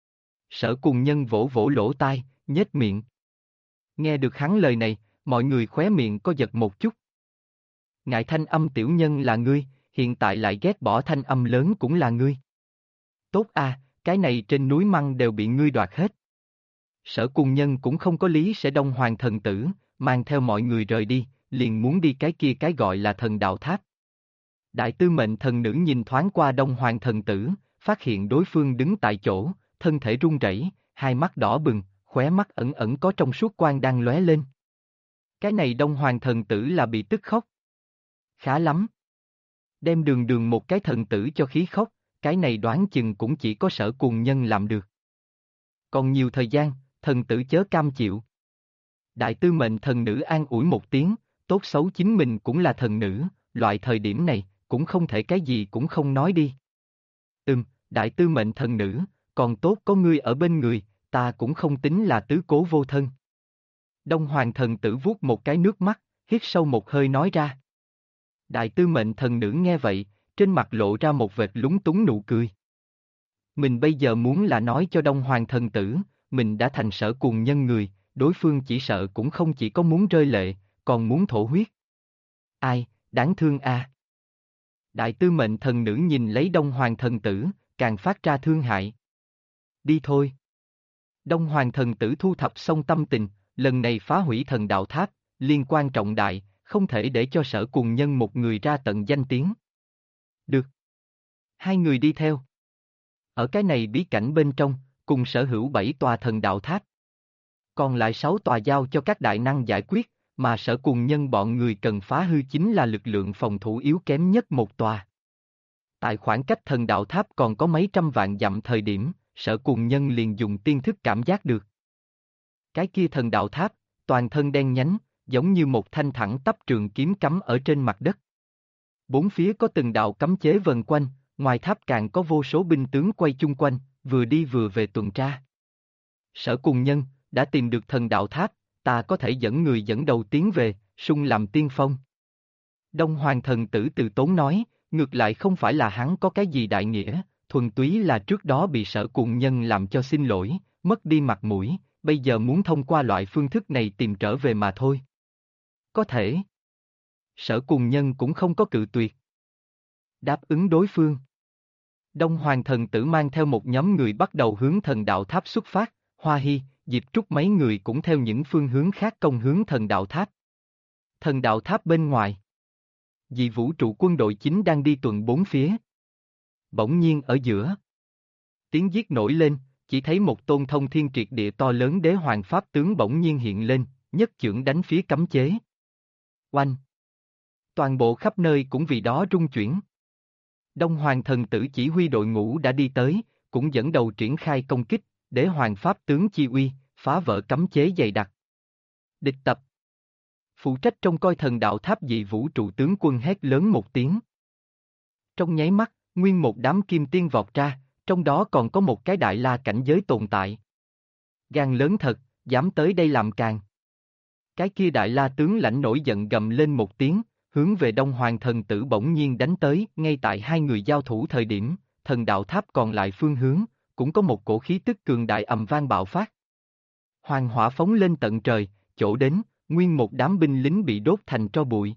Sở Cùng Nhân vỗ vỗ lỗ tai, nhếch miệng. Nghe được hắn lời này, mọi người khóe miệng có giật một chút. Ngại thanh âm tiểu nhân là ngươi, hiện tại lại ghét bỏ thanh âm lớn cũng là ngươi. Tốt a, cái này trên núi măng đều bị ngươi đoạt hết. Sở Cùng Nhân cũng không có lý sẽ Đông Hoàng Thần Tử, mang theo mọi người rời đi, liền muốn đi cái kia cái gọi là thần đạo tháp. Đại Tư Mệnh Thần Nữ nhìn thoáng qua Đông Hoàng Thần Tử, phát hiện đối phương đứng tại chỗ, thân thể run rẩy, hai mắt đỏ bừng, khóe mắt ẩn ẩn có trong suốt quang đang lóe lên. Cái này Đông Hoàng Thần Tử là bị tức khóc. Khá lắm. Đem đường một cái thần tử cho khí khóc, cái này đoán chừng cũng chỉ có Sở Cuồng Nhân làm được. Còn nhiều thời gian, thần tử chớ cam chịu. Đại tư mệnh thần nữ an ủi một tiếng, tốt xấu chính mình cũng là thần nữ, loại thời điểm này, cũng không thể cái gì cũng không nói đi. Đại tư mệnh thần nữ, còn tốt có ngươi ở bên người, ta cũng không tính là tứ cố vô thân. Đông Hoàng thần tử vuốt một cái nước mắt, hít sâu một hơi nói ra. Đại tư mệnh thần nữ nghe vậy, trên mặt lộ ra một vệt lúng túng nụ cười. Mình bây giờ muốn là nói cho Đông Hoàng thần tử, mình đã thành Sở Cuồng Nhân người, đối phương chỉ sợ cũng không chỉ có muốn rơi lệ, còn muốn thổ huyết. Ai, đáng thương a. Đại tư mệnh thần nữ nhìn lấy Đông Hoàng thần tử, càng phát ra thương hại. Đi thôi. Đông Hoàng thần tử thu thập xong tâm tình, lần này phá hủy thần đạo tháp, liên quan trọng đại, không thể để cho Sở Cuồng Nhân một người ra tận danh tiếng. Được. Hai người đi theo. Ở cái này bí cảnh bên trong, cùng sở hữu 7 tòa thần đạo tháp. Còn lại 6 tòa giao cho các đại năng giải quyết, mà Sở Cuồng Nhân bọn người cần phá hư chính là lực lượng phòng thủ yếu kém nhất một tòa. Tại khoảng cách thần đạo tháp còn có mấy trăm vạn dặm thời điểm, Sở Cuồng Nhân liền dùng tiên thức cảm giác được. Cái kia thần đạo tháp, toàn thân đen nhánh, giống như một thanh thẳng tắp trường kiếm cắm ở trên mặt đất. Bốn phía có từng đạo cấm chế vần quanh, ngoài tháp càng có vô số binh tướng quay chung quanh, vừa đi vừa về tuần tra. Sở Cuồng Nhân, đã tìm được thần đạo tháp, ta có thể dẫn người dẫn đầu tiến về, sung làm tiên phong. Đông Hoàng thần tử từ tốn nói, ngược lại không phải là hắn có cái gì đại nghĩa, thuần túy là trước đó bị Sở Cuồng Nhân làm cho xin lỗi, mất đi mặt mũi, bây giờ muốn thông qua loại phương thức này tìm trở về mà thôi. Có thể. Sở Cuồng Nhân cũng không có cự tuyệt. Đáp ứng đối phương. Đông Hoàng thần tử mang theo một nhóm người bắt đầu hướng thần đạo tháp xuất phát, Hoa Hy, Diệp Trúc mấy người cũng theo những phương hướng khác công hướng thần đạo tháp. Thần đạo tháp bên ngoài. Dị vũ trụ quân đội chính đang đi tuần bốn phía. Bỗng nhiên ở giữa. Tiếng giết nổi lên, chỉ thấy một tôn thông thiên triệt địa to lớn đế hoàng pháp tướng bỗng nhiên hiện lên, nhất chưởng đánh phía cấm chế. Oanh! Toàn bộ khắp nơi cũng vì đó rung chuyển. Đông Hoàng thần tử chỉ huy đội ngũ đã đi tới, cũng dẫn đầu triển khai công kích, đế hoàng pháp tướng chi uy, phá vỡ cấm chế dày đặc. Địch tập. Phụ trách trông coi thần đạo tháp dị vũ trụ tướng quân hét lớn một tiếng. Trong nháy mắt, nguyên một đám kim tiên vọt ra, trong đó còn có một cái đại la cảnh giới tồn tại. Gan lớn thật, dám tới đây làm càng. Cái kia đại la tướng lãnh nổi giận gầm lên một tiếng, hướng về Đông Hoàng thần tử bỗng nhiên đánh tới, ngay tại hai người giao thủ thời điểm, thần đạo tháp còn lại phương hướng, cũng có một cổ khí tức cường đại ầm vang bạo phát. Hoàng hỏa phóng lên tận trời, chỗ đến, nguyên một đám binh lính bị đốt thành tro bụi.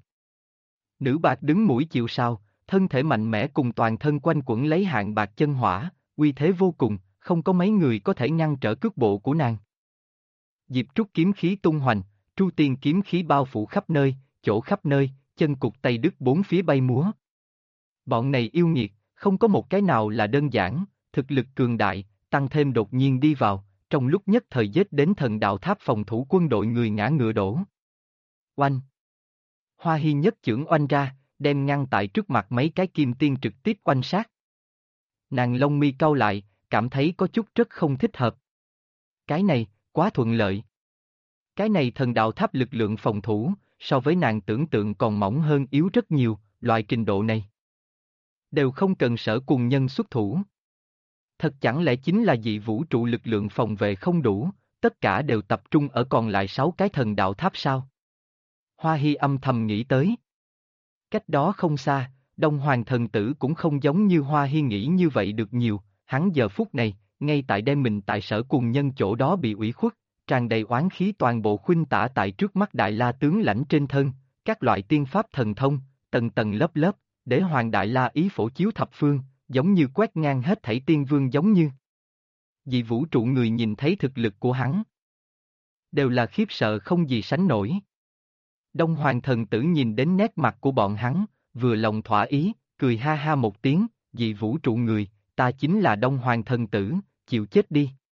Nữ bạc đứng mũi chịu sào, thân thể mạnh mẽ cùng toàn thân quanh quẩn lấy hạng bạc chân hỏa, uy thế vô cùng, không có mấy người có thể ngăn trở cước bộ của nàng. Diệp Trúc kiếm khí tung hoành, Tru Tiên kiếm khí bao phủ khắp nơi, chỗ khắp nơi, chân cụt tay đứt bốn phía bay múa. Bọn này yêu nghiệt, không có một cái nào là đơn giản, thực lực cường đại, tăng thêm đột nhiên đi vào, trong lúc nhất thời giết đến thần đạo tháp phòng thủ quân đội người ngã ngựa đổ. Oanh! Hoa Hy nhất chưởng oanh ra, đem ngăn tại trước mặt mấy cái kim tiên trực tiếp oanh sát. Nàng lông mi cau lại, cảm thấy có chút rất không thích hợp. Cái này, quá thuận lợi. Cái này thần đạo tháp lực lượng phòng thủ, so với nàng tưởng tượng còn mỏng hơn yếu rất nhiều, loại trình độ này. Đều không cần Sở Cuồng Nhân xuất thủ. Thật chẳng lẽ chính là dị vũ trụ lực lượng phòng vệ không đủ, tất cả đều tập trung ở còn lại 6 cái thần đạo tháp sao? Hoa Hy âm thầm nghĩ tới. Cách đó không xa, Đông Hoàng thần tử cũng không giống như Hoa Hy nghĩ như vậy được nhiều, hắn giờ phút này, ngay tại đem mình tại Sở Cuồng Nhân chỗ đó bị ủy khuất, tràn đầy oán khí toàn bộ khuynh tả tại trước mắt đại la tướng lãnh trên thân, các loại tiên pháp thần thông, tầng tầng lớp lớp, để Hoàng đại la ý phổ chiếu thập phương, giống như quét ngang hết thảy tiên vương giống như. Dị vũ trụ người nhìn thấy thực lực của hắn, đều là khiếp sợ không gì sánh nổi. Đông Hoàng thần tử nhìn đến nét mặt của bọn hắn, vừa lòng thỏa ý, cười ha ha một tiếng, dị vũ trụ người, ta chính là Đông Hoàng thần tử, chịu chết đi.